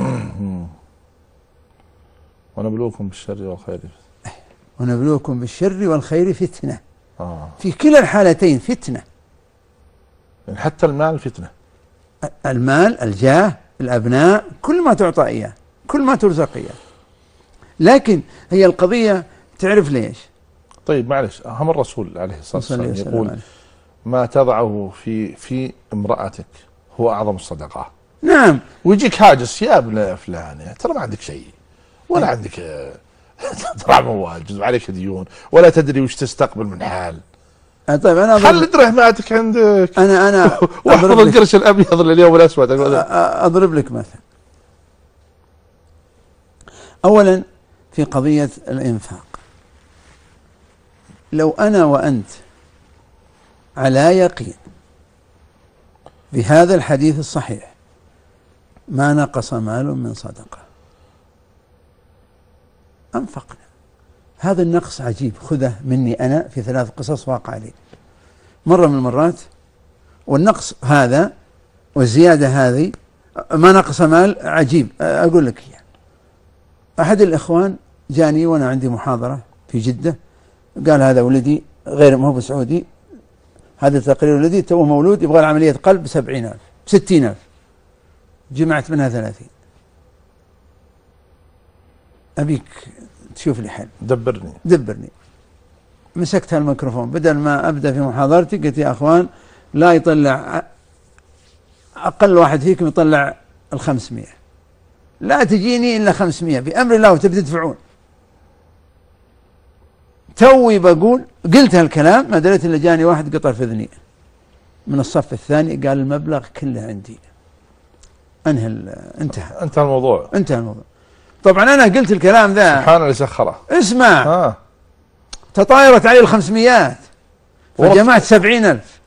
ونبلوكم بالشر والخير. ونبلوكم بالشر والخير فتنة. في كلا الحالتين فتنة. يعني حتى المال فتنة. المال، الجاه، الأبناء، كل ما تعطى إياه، كل ما ترزق إياه. لكن هي القضية تعرف ليش؟ طيب معلش، هم الرسول عليه الصلاة والسلام يقول ما تضعه في امرأتك هو أعظم الصدقة. نعم. ويجيك هاجس يا ابن فلان ترى ما عندك شيء ولا عندك ترى مواجز وعليك ديون ولا تدري وش تستقبل من حال. طيب أنا خلي درهماتك عندك. أنا واحفظ القرش الأبيض لليوم الأسود. أضرب لك مثل. أولا في قضية الإنفاق، لو أنا وأنت على يقين بهذا الحديث الصحيح ما نقص مال من صدقة أنفقنا. هذا النقص عجيب، خذه مني أنا في 3 قصص واقع لي مرة من المرات، والنقص هذا والزيادة هذه ما نقص مال عجيب. أقول لك يعني أحد الإخوان جاني وأنا عندي محاضرة في جدة، قال هذا ولدي غير ما هو بسعودي، هذا تقرير ولدي تو مولود يبغى عملية قلب 70,000 60,000، جمعت منها 30. أبيك تشوف لي حل، دبرني. مسكت الميكروفون، بدل ما أبدأ في محاضرتي قلت يا أخوان لا يطلع أقل واحد فيكم يطلع 500، لا تجيني إلا 500 بأمر الله وتبدأ تدفعون. توي بقول قلت هالكلام ما دريت إلا جاني واحد قطر في ذني من الصف الثاني قال المبلغ كله عندي. انتهى الموضوع. طبعا أنا قلت الكلام ذا سبحان الله سخره. اسمع تطايرت علي 500 فجمعت 70,000.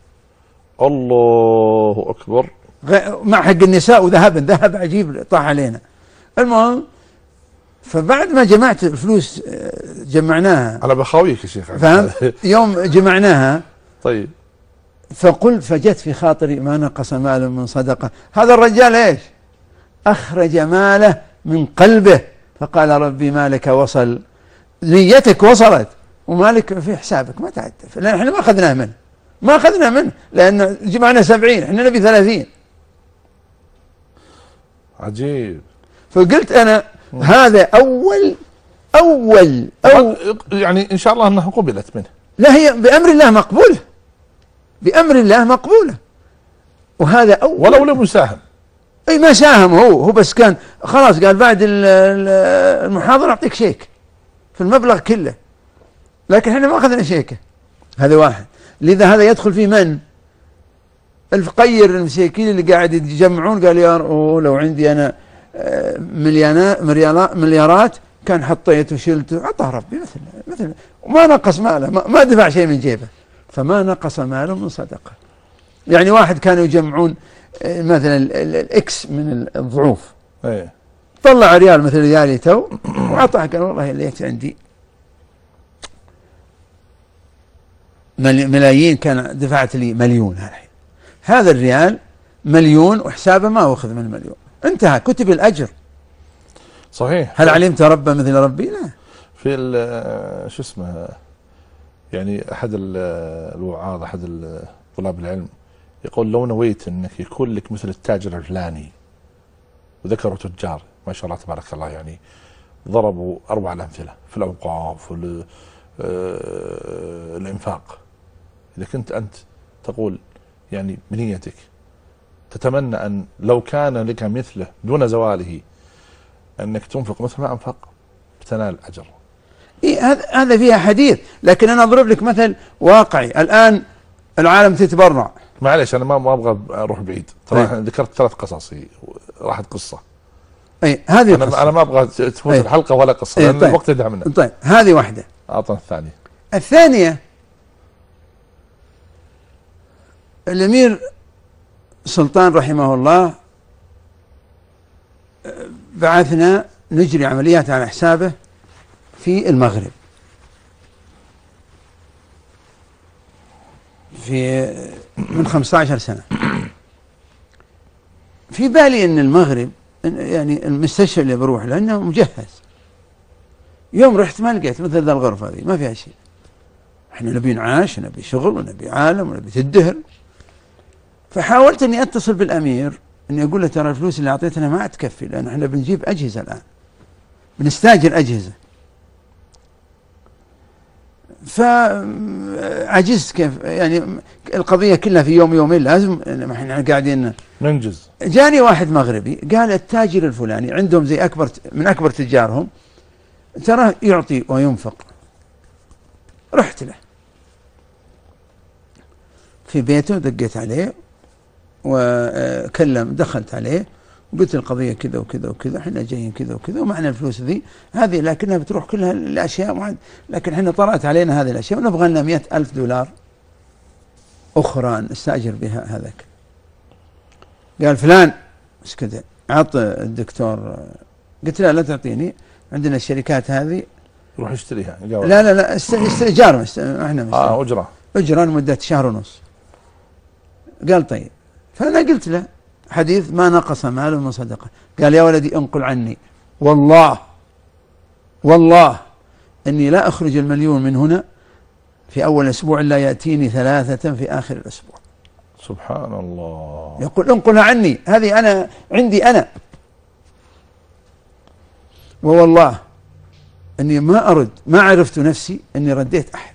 الله أكبر. مع حق النساء وذهب عجيب طاح علينا. المهم فبعد ما جمعت الفلوس جمعناها على بخاويك يا شيخ، فهم؟ يوم جمعناها طيب فجت في خاطري ما نقص مال من صدقة. هذا الرجال إيش؟ أخرج ماله من قلبه، فقال ربي مالك وصل، نيتك وصلت ومالك في حسابك ما تعدف، لأن احنا ما أخذنا منه لأن جمعنا 70، احنا نبي 30. عجيب. فقلت أنا هذا أول يعني إن شاء الله أنها قبلت منه. لا، هي بأمر الله مقبولة، بأمر الله مقبولة. وهذا أول، ولو لم يساهم. أي ما ساهم، هو بس كان خلاص قال بعد المحاضرة أعطيك شيك في المبلغ كله، لكن احنا ما أخذنا شيكه. هذا واحد. لذا هذا يدخل في من؟ الفقير المساكين اللي قاعد يجمعون، قال يا لو عندي أنا مليارات كان حطيت وشلت، أعطاه ربي مثل وما نقص ماله، ما دفع شيء من جيبه. فما نقص ماله من صدقة. يعني واحد كانوا يجمعون مثلا الإكس من الضعوف، طلع ريال مثل ريالي تو وأعطاه، قال والله ليت عندي ملايين كان دفعت لي مليون، هذا الريال مليون وحسابه ما أخذ من المليون، انتهى، كتب الأجر. صحيح. هل علمت ربا مثل ربي؟ لا. في شو اسمه، يعني أحد الوعاظ، أحد طلاب العلم يقول لو نويت أنك يكون لك مثل التاجر الفلاني، وذكروا تجار ما شاء الله تبارك الله، يعني ضربوا 4 الأمثلة في الأوقاف والإنفاق. إذا كنت أنت تقول يعني بنيتك تتمنى أن لو كان لك مثله دون زواله أنك تنفق مثل ما أنفق بتنال أجر. إيه، هذا فيها حديث، لكن أنا أضرب لك مثل واقعي. الآن العالم تتبرع. معلش أنا ما أبغى أروح بعيد، ترى ذكرت 3 قصص، راحت قصة. أي هذه قصة. أنا ما أبغى تفوت الحلقة ولا قصة، لأن الوقت يدعم منه. طيب هذه واحدة. أعطنا الثانية الأمير سلطان رحمه الله بعثنا نجري عمليات على حسابه في المغرب، من 15 سنة. في بالي أن المغرب يعني المستشفى اللي بروح لأنه مجهز. يوم رحت ما لقيت مثل ذا الغرفة هذه، ما فيها شيء. احنا نبي نعاش ونبي شغل ونبي عالم ونبي تدهر. فحاولت اني اتصل بالامير اني اقول له ترى الفلوس اللي اعطيتنا ما تكفي، لان احنا بنجيب اجهزة الان، بنستاجر اجهزة. فعجزت كيف يعني القضية كلها في يومين لازم احنا قاعدين ننجز. جاني واحد مغربي قال التاجر الفلاني عندهم زي من اكبر تجارهم، ترى يعطي وينفق. رحت له في بيته، دقيت عليه دخلت عليه وقلت القضية كذا وكذا وكذا، احنا جايين كذا وكذا ومعنا الفلوس هذه لكنها بتروح كلها الأشياء لكن احنا طرأت علينا هذه الأشياء ونبغى لنا $100,000 أخرى نستأجر بها هذاك. قال فلان بس كذا عط الدكتور. قلت لا تعطيني، عندنا الشركات هذه روح اشتريها. لا استئجار، احنا أجرة لمدة 1.5 شهر. قال طيب. فأنا قلت له حديث ما نقص مال من صدقة. قال يا ولدي انقل عني، والله أني لا أخرج المليون من هنا في أول أسبوع إلا يأتيني 3 في آخر الأسبوع. سبحان الله. يقول انقلها عني، هذه أنا عندي أنا، ووالله أني ما عرفت نفسي أني رديت أحد،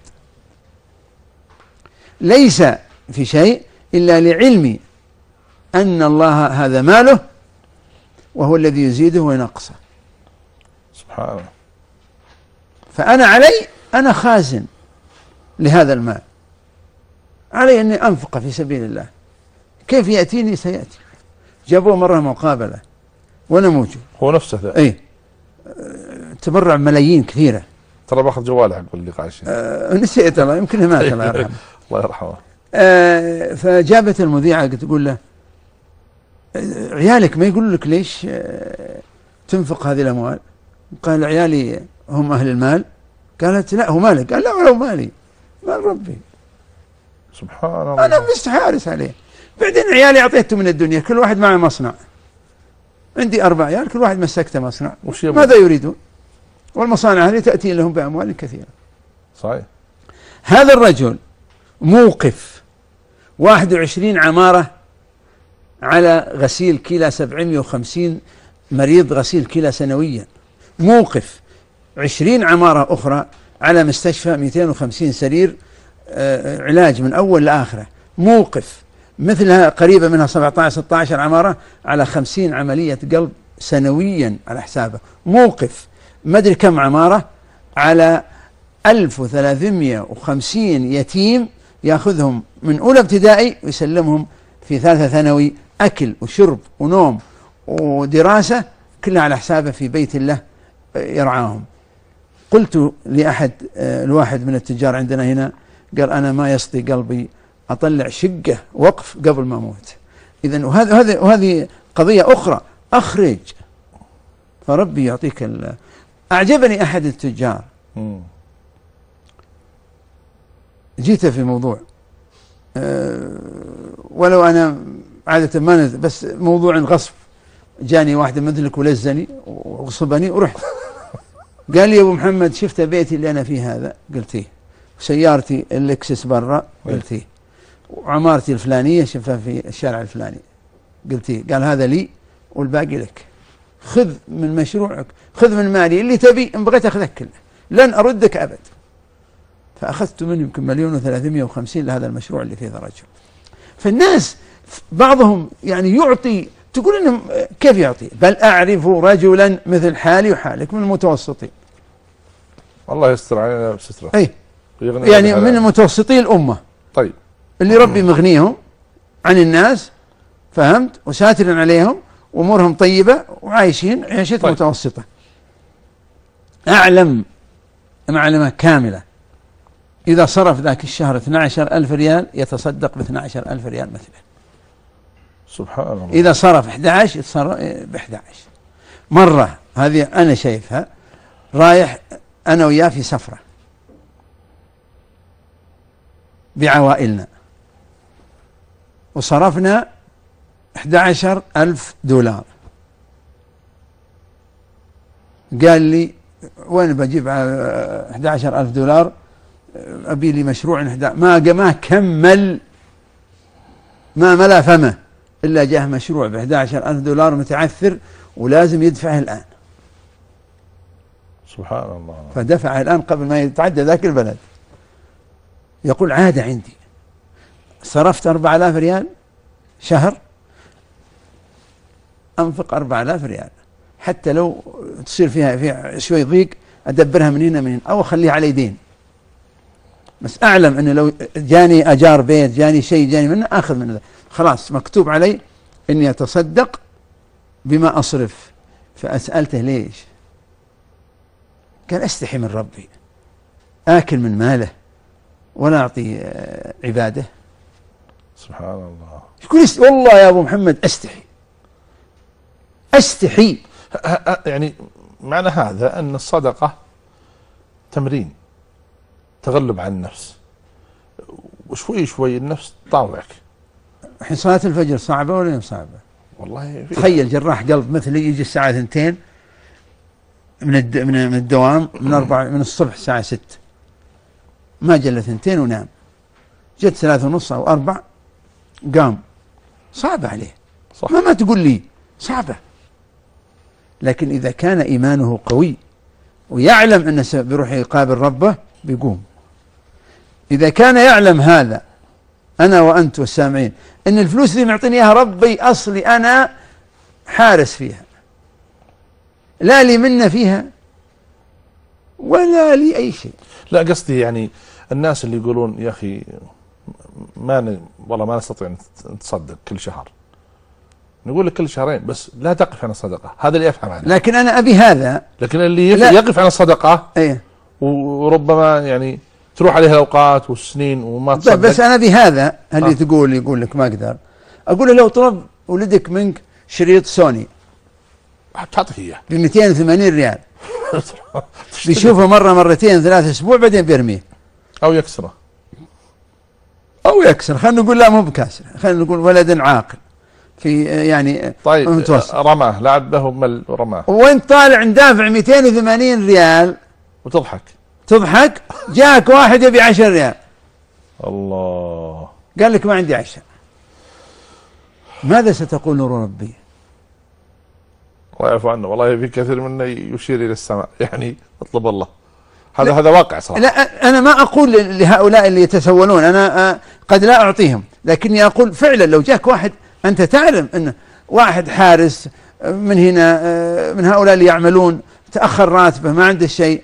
ليس في شيء إلا لعلمي أن الله هذا ماله وهو الذي يزيده وينقصه. سبحانه. فأنا أنا خازن لهذا المال، علي أني أنفقه في سبيل الله. كيف يأتيني سيأتي. جابوه مرة مقابلة وأنا موجود، هو نفسه ذا. أي تبرع ملايين كثيرة. ترى باخذ جواله حق اللقاء نسيت الله، يمكن مات الله يرحمه. الله يرحمه. فجابت المذيعة تقول له عيالك ما يقولوا لك ليش تنفق هذه الأموال؟ قال عيالي هم أهل المال. قالت لا هو مالك. قال لا ولو مالي، مال ربي. سبحان الله. أنا بس حارس عليه. بعدين عيالي أعطيته من الدنيا، كل واحد معه مصنع. عندي 4 عيال كل واحد مسكته مصنع، ماذا يريدون؟ والمصانع هذه تأتي لهم بأموال كثيرة. صحيح. هذا الرجل موقف 21 عمارة على غسيل كلى 750 مريض غسيل كلى سنويا، موقف 20 عمارة أخرى على مستشفى 250 سرير علاج من أول لآخره، موقف مثلها قريبة منها 17-16 عمارة على 50 عملية قلب سنويا على حسابه، موقف ما أدري كم عمارة على 1350 يتيم يأخذهم من أولى ابتدائي ويسلمهم في 3 ثانوي، أكل وشرب ونوم ودراسة كلها على حسابه في بيت الله يرعاهم. قلت لأحد الواحد من التجار عندنا هنا، قال أنا ما يسطي قلبي أطلع شقة وقف قبل ما أموت. إذن وهذه قضية أخرى، أخرج فربي يعطيك أعجبني أحد التجار، جيت في موضوع ولو أنا عادة ما بس موضوع الغصب، جاني واحد مثلك ولزني وغصبني ورحت. قال لي يا أبو محمد شفت بيتي اللي أنا فيه هذا؟ قلت إيه. سيارتي اللكسس برا؟ قلت إيه. وعمارتي الفلانية شفتها في الشارع الفلاني؟ قلت إيه. قال هذا لي والباقي لك، خذ من مشروعك، خذ من مالي اللي تبي، إن بغيت أخذك كله لن أردك أبد. فأخذت منه يمكن 1,350,000 لهذا المشروع اللي فيه الرجل. فالناس بعضهم يعني يعطي، تقول إنه كيف يعطي؟ بل أعرف رجلا مثل حالي وحالك من المتوسطين. الله يستر علينا بستره. أي يعني من المتوسطي الأمة. طيب. اللي ربي مغنيهم عن الناس، فهمت، وساتر عليهم وأمورهم طيبة وعايشين عيشة طيب. متوسطة. أعلم معلمة كاملة، إذا صرف ذاك الشهر 12,000 ريال يتصدق ب12,000 ريال مثله. سبحان الله. إذا صرف 11 يتصرف ب11. مرة هذه أنا شايفها، رايح أنا وياه في سفرة بعوائلنا وصرفنا $11,000. قال لي وين بجيب $11,000؟ أبي لي مشروع ما كمل، ما ملا فمه إلا جاه مشروع $11,000 متعثر ولازم يدفعه الآن. سبحان الله. فدفعه الآن قبل ما يتعدى ذاك البلد. يقول عادة عندي، صرفت 4,000 ريال شهر، أنفق 4,000 ريال حتى لو تصير فيها شوي ضيق أدبرها من هنا أو أخليها على يدين، بس أعلم أنه لو جاني أجار بيت، جاني شيء جاني منه أخذ منه، خلاص مكتوب علي إني أتصدق بما أصرف. فأسألته ليش؟ قال أستحي من ربي، آكل من ماله ولا أعطي عباده. سبحان الله. يقول والله يا أبو محمد أستحي. يعني معنى هذا أن الصدقة تمرين، تغلب على النفس، وشوي شوي النفس تطاوعك. الحين صلاة الفجر صعبة ولا صعبة؟ والله تخيل جراح قلب مثلي يجي الساعة 2 من الدوام من الصبح الساعة 6، ما جل 2 ونام، جت 3:30 أو 4 قام. صعبة عليه صح. ما تقول لي صعبة، لكن إذا كان إيمانه قوي ويعلم أنه بيروح يقابل ربه بيقوم. إذا كان يعلم هذا، أنا وأنت والسامعين، أن الفلوس دي معطيني إياها ربي، أصلي أنا حارس فيها، لا لي منه فيها ولا لي أي شيء. لا قصدي يعني الناس اللي يقولون يا أخي والله ما نستطيع نتصدق كل شهر، نقول لك كل شهرين بس لا تقف عن الصدقة. هذا اللي يفهم عنه. لكن أنا أبي هذا. لكن اللي يقف عن الصدقة أيه؟ وربما يعني تروح عليها الأوقات والسنين وما تصدق. بس أنا بهذا اللي يقول لك ما أقدر، أقول له لو طلب ولدك منك شريط سوني تعطيه إياه ب280 ريال بيشوفه مرة مرتين 3 أسبوع بعدين بيرميه أو يكسره. أو يكسر، خلينا نقول لا مو بكاسر، خلينا نقول ولد عاقل في يعني طيب متوسط، رماه لعب به مل ورماه، وانت طالع ندافع 280 ريال وتضحك، تضحك، جاك واحد يبي 10 ريال، الله، قال لك ما عندي 10، ماذا ستقول نور ربي؟ الله يعفو عنه. والله في كثير منا يشير الى السماء، يعني اطلب الله. هذا واقع صراحة. لا أنا ما أقول لهؤلاء اللي يتسولون، أنا قد لا أعطيهم، لكني أقول فعلا لو جاك واحد أنت تعلم أنه واحد حارس من هنا من هؤلاء اللي يعملون، تأخر راتبه ما عنده شيء،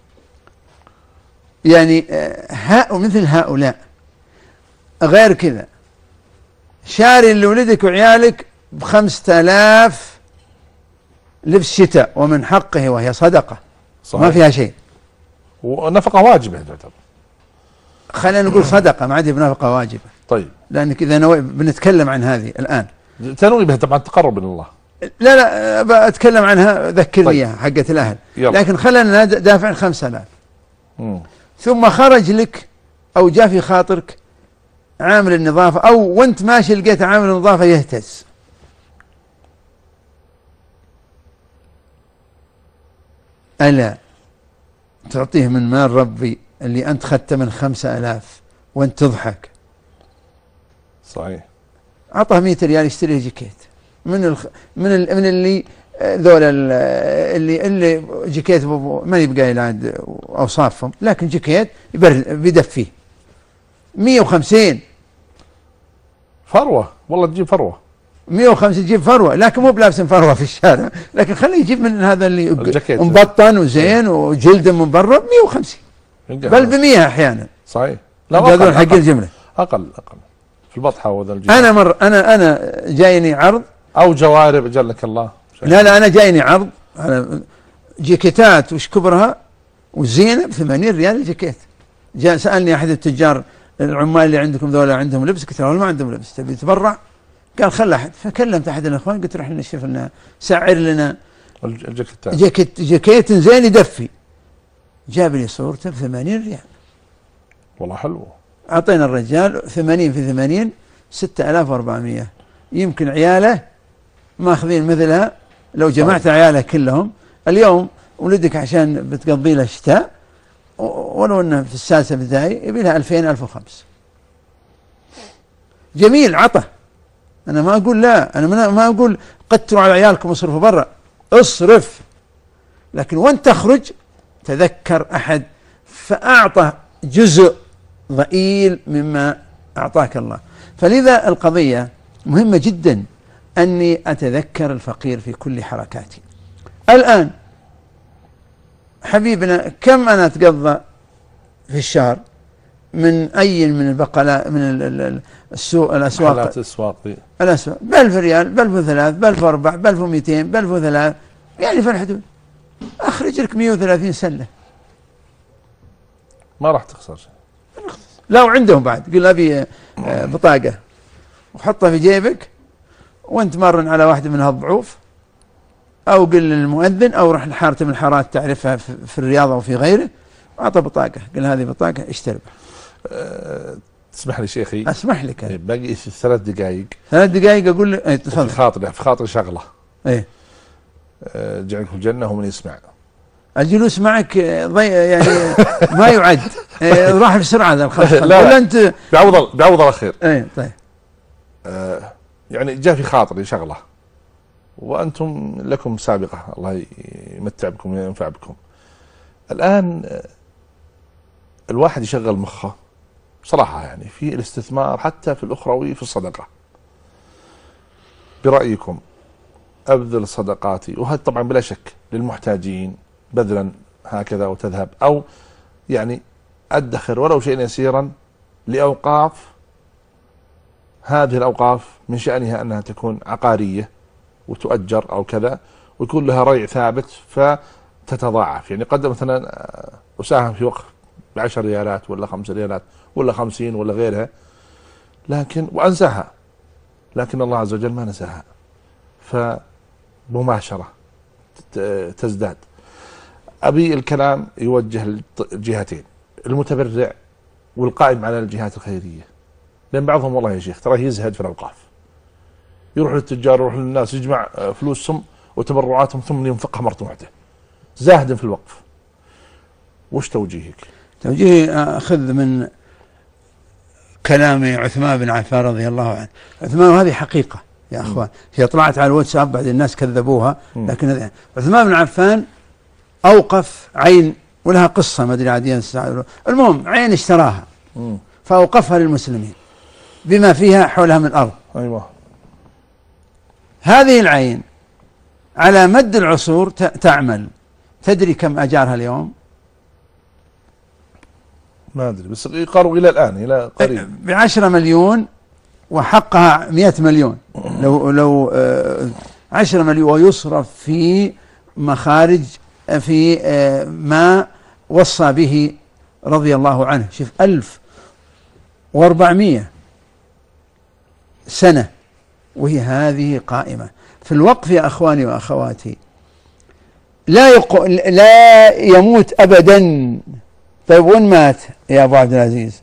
يعني مثل هؤلاء، غير كذا شاري لولدك وعيالك ب5000 لبس شتاء ومن حقه وهي صدقة صحيح. ما فيها شيء، ونفقة واجبة تعتبر، خلينا نقول صدقة ما عاد بنفقة واجبة. طيب لأنك إذا بنتكلم عن هذه الآن، تنوي بها طبعا تقرب إلى الله. لا بتكلم عنها، ذكرني طيب. إياها حقة الأهل يلا. لكن خلينا ندافع عن 5000 ثم خرج لك أو جاء في خاطرك عامل النظافة، أو وانت ماشي لقيت عامل النظافة يهتز، ألا تعطيه من مال ربي اللي أنت خدت من 5000 وانت تضحك؟ صحيح. أعطاه 100 ريال يشتري جاكيت من اللي ذول اللي جاكيت ما يبقى يلعب أوصافهم، لكن جاكيت بيدفيه 150 فروة، والله تجيب فروة 150 تجيب فروة، لكن مو بلابس فروة في الشارع، لكن خليه يجيب من هذا اللي مبطن وزين وجلده من برا 150 بل ب100 أحيانا. صحيح. لا هذول حق الجملة أقل في البطحة وذا الجملة. أنا جايني عرض أو جوارب أجلك الله. لا أنا جايني عرض على جاكيتات وش كبرها وزينة ب80 ريال الجاكيت. جاء سألني أحد التجار العمال اللي عندكم ذولا عندهم لبس؟ قلت له ما عندهم لبس، تبي تتبرع؟ قال خل أحد، فكلمت أحد الأخوان قلت روح نشوف لنا سعر لنا جاكيت زين يدفي، جاب لي صورته ب80 ريال. والله حلو. أعطينا الرجال 80 في 80 6400، يمكن عياله ماخذين مثلها لو جمعت عياله كلهم. اليوم ولدك عشان بتقضي له شتاء ولو انه في السادسة ابتدائي يبي لها 2000 1500. جميل عطى، انا ما اقول لا، انا ما اقول قتلوا على عيالكم اصرفوا برا، اصرف، لكن وانت تخرج تذكر احد فاعطى جزء ضئيل مما اعطاك الله. فلذا القضية مهمة جدا اني اتذكر الفقير في كل حركاتي. الان حبيبنا كم أنا أتقضى في الشهر من أي من البقلاء من الأسواق ب1000 ريال، ب1300، ب1400، ب1200، ب1003، يعني في الحدود أخرج لك 130 سلة ما راح تخسر شيء. لو عندهم بعد قل أبي بطاقة وحطها في جيبك وانت مرن على واحدة من هالضعوف، أو قل للمؤذن أو رح لحارة من الحارات تعرفها في الرياض أو في غيره، أعطى بطاقة قل هذه بطاقة اشتري. تسمح لي شيخي؟ أسمح لك. باقي 3 دقائق. 3 دقائق أقول لك تفضل. في خاطري شغلة. إيه. جعلك في الجنة ومن يسمع. الجلوس معك يعني ما يعد. راح بسرعة هذا الخط. لا أنت بعوض الله خير. إيه طيب. يعني جاء في خاطري شغلة وأنتم لكم سابقة، الله يمتع بكم وينفع بكم. الآن الواحد يشغل مخه بصراحة يعني في الاستثمار حتى في الأخروي في الصدقة. برأيكم أبذل صدقاتي، وهذا طبعا بلا شك للمحتاجين بذلا هكذا وتذهب، أو يعني أدخر ولو شيء يسيرا لأوقاف. هذه الأوقاف من شأنها أنها تكون عقارية وتؤجر أو كذا، ويكون لها ريع ثابت فتتضاعف. يعني قد مثلا أساهم في وقف ب10 ريالات ولا 5 ريالات ولا 50 ولا غيرها، لكن وأنساها، لكن الله عز وجل ما نساها، فمباشرة تزداد. أبي الكلام يوجه للجهتين، المتبرع والقائم على الجهات الخيرية. لأن بعضهم والله يا شيخ ترى يزهد في الأوقاف، يروح للتجار، يروح للناس، يجمع فلوسهم وتبرعاتهم ثم ينفقها مرة واحدة، زاهد في الوقف. وش توجيهك؟ توجيهي أخذ من كلام عثمان بن عفان رضي الله عنه. عثمان، وهذه حقيقة يا أخوان، هي طلعت على الواتساب بعد الناس كذبوها، لكن عثمان بن عفان أوقف عين ولها قصة ما أدري عاديا، المهم عين اشتراها فأوقفها للمسلمين بما فيها حولها من أرض. أيوة. هذه العين على مد العصور تعمل، تدري كم أجارها اليوم؟ ما أدري، بس يقاروا إلى الآن إلى قريب ب10 مليون، وحقها 100 مليون. لو 10 مليون، ويصرف في مخارج في ما وصى به رضي الله عنه. شوف 1400 سنة وهي هذه قائمة في الوقف يا أخواني وأخواتي. لا يموت أبدا. طيب وين مات يا أبو عبد العزيز؟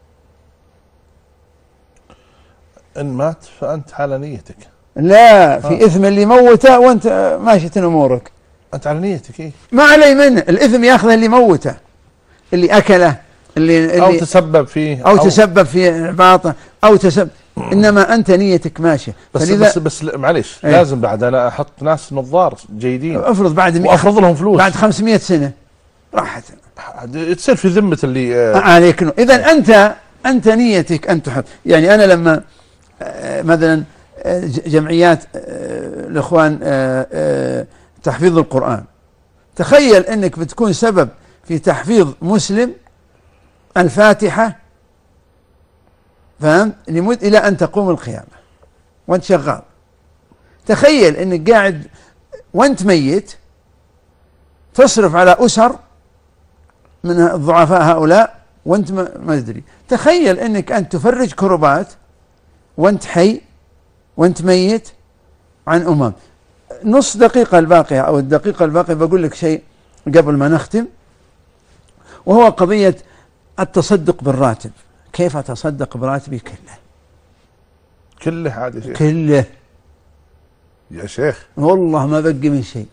إن مات فأنت على نيتك. لا، في إثم اللي موته وأنت ماشية أمورك. أنت على نيتك. إيه؟ ما علي منه، الإثم يأخذه اللي موته، اللي أكله، اللي أو تسبب فيه، أو تسبب في إعباطه، أو تسبب. إنما أنت نيتك ماشية. بس معليش، لازم بعد أنا أحط ناس نظار جيدين، أفرض بعد وأفرض لهم فلوس بعد 500 سنة راحت، تصير في ذمة اللي عليك. إذا أنت نيتك أن تحط. يعني أنا لما مثلا جمعيات الإخوان تحفيظ القرآن، تخيل أنك بتكون سبب في تحفيظ مسلم الفاتحة، فهمت؟ لمد إلى أن تقوم القيامة وأنت شغال. تخيل أنك قاعد وأنت ميت تصرف على أسر من الضعفاء هؤلاء وأنت ما تدري. تخيل أنك أنت تفرج كربات وأنت حي وأنت ميت عن نص دقيقة الباقية أو الدقيقة الباقية بقول لك شيء قبل ما نختم، وهو قضية التصدق بالراتب. كيف أتصدق براتبي كله عادي شيخ؟ كله يا شيخ والله ما بقي من شيء.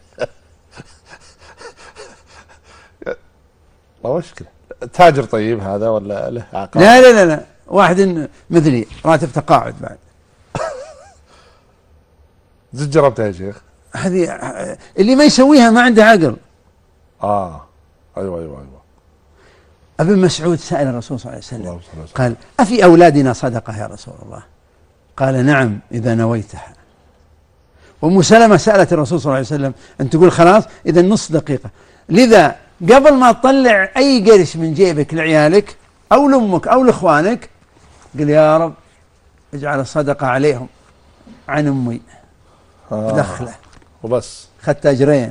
ما مشكلة. تاجر طيب هذا ولا له عقار؟ لا لا لا لا، واحد مثلي راتب تقاعد بعد. زد جربتها يا شيخ؟ هذه اللي ما يسويها ما عنده عقل. أيوة. ابن مسعود سأل الرسول صلى الله عليه وسلم قال: أفي أولادنا صدقة يا رسول الله؟ قال: نعم إذا نويتها. وأم سلمة سألت الرسول صلى الله عليه وسلم أن تقول خلاص إذا نص دقيقة. لذا قبل ما تطلع أي قرش من جيبك لعيالك أو لأمك أو لإخوانك، قل يا رب اجعل الصدقة عليهم عن أمي دخله وبس، خدت أجرين: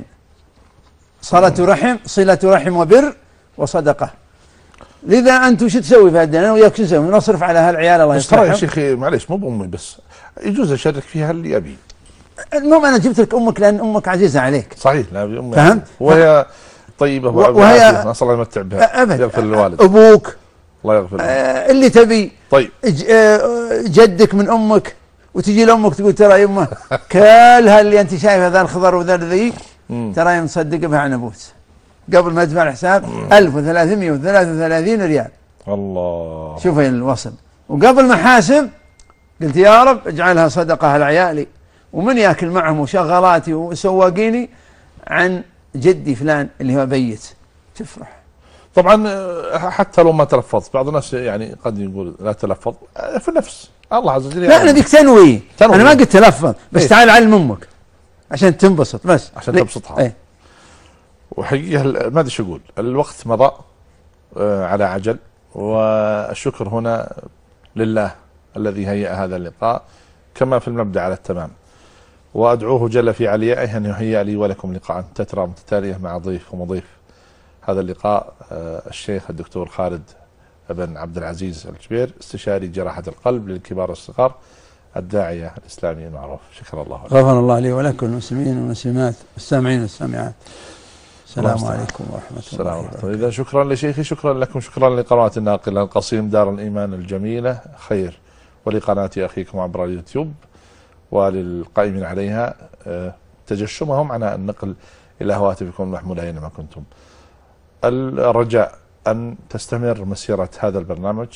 صلة رحم وبر وصدقة. لذا أنتم شو تسوي في الدنيا؟ أنا وياك شو نسوي؟ نصرف على هالعيال الله يصلحهم. ترى يا شيخي معليش، مو بأمي بس، يجوز أشارك فيها اللي أبي. المهم أنا جبت لك أمك لأن أمك عزيزة عليك. صحيح، لا أمي فهمت؟ وهي طيبة وهي نسأل الله يمتع بها، يغفر للوالد. أبوك الله يغفر له. اللي تبي. طيب جدك من أمك، وتجي لأمك تقول: ترى يمه كلها اللي أنت شايفها ذا الخضر وذا ذي ترى مصدق بها عنبوت، قبل ما ادفع الحساب 1333 ريال. الله، شوف الوصل. وقبل ما حاسب قلت: يا رب اجعلها صدقة على عيالي، ومن ياكل معهم وشغالاتي وسواقيني عن جدي فلان اللي هو بيت. تفرح. طبعا حتى لو ما تلفظت، بعض الناس يعني قد يقول لا تلفظ في النفس، الله عز وجل. لا، انا ذيك تنوي. انا ما قلت تلفظ، بس تعال علم امك عشان تنبسط، بس عشان تبسطها. وحقيقة ما ادري شو اقول، الوقت مضى على عجل، والشكر هنا لله الذي هيأ هذا اللقاء كما في المبدأ على التمام، وأدعوه جل في عليائه أن يهيئ لي ولكم لقاء تترى متتالية مع ضيف ومضيف هذا اللقاء الشيخ الدكتور خالد بن عبد العزيز الجبير، استشاري جراحة القلب للكبار والصغار، الداعية الإسلامي المعروف. شكرا الله لك. غفر الله لي ولكم المسلمين والمسلمات والسامعين والسامعات. السلام عليكم ورحمة الله وبركاته. إذا شكرا لشيخي، شكرا لكم، شكرا لقناة الناقلة القصيم دار الإيمان الجميلة. خير. ولقناة أخيكم عبر اليوتيوب وللقائمين عليها تجشمهم على النقل إلى هواتفكم المحمولة أينما كنتم. الرجاء أن تستمر مسيرة هذا البرنامج،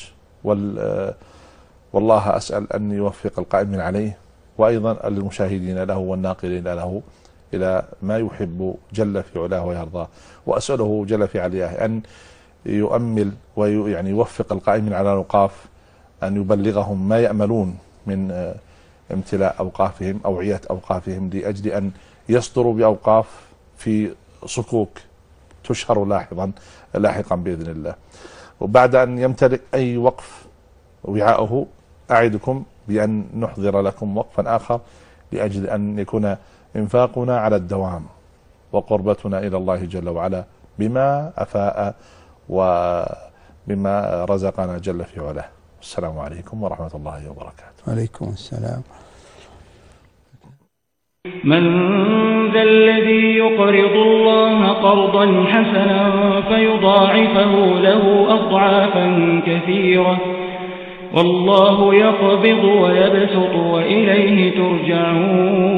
والله أسأل أن يوفق القائمين عليه وأيضا المشاهدين له والناقلين له إلى ما يحب جل في علاه ويرضاه. وأسأله جل في علاه أن يؤمل ويعني يوفق القائمين على الأوقاف أن يبلغهم ما يأملون من امتلاء أوقافهم، أوعية أوقافهم، لأجل أن يصدروا بأوقاف في صكوك تشهر لاحقا بإذن الله. وبعد أن يمتلك أي وقف وعاءه أعدكم بأن نحضر لكم وقفا آخر لأجل أن يكون إنفاقنا على الدوام وقربتنا إلى الله جل وعلا بما أفاء وبما رزقنا جل في علاه. السلام عليكم ورحمة الله وبركاته. وعليكم السلام. من ذا الذي يقرض الله قرضا حسنا فيضاعفه له أضعافا كثيرة والله يقبض ويبسط وإليه ترجعون.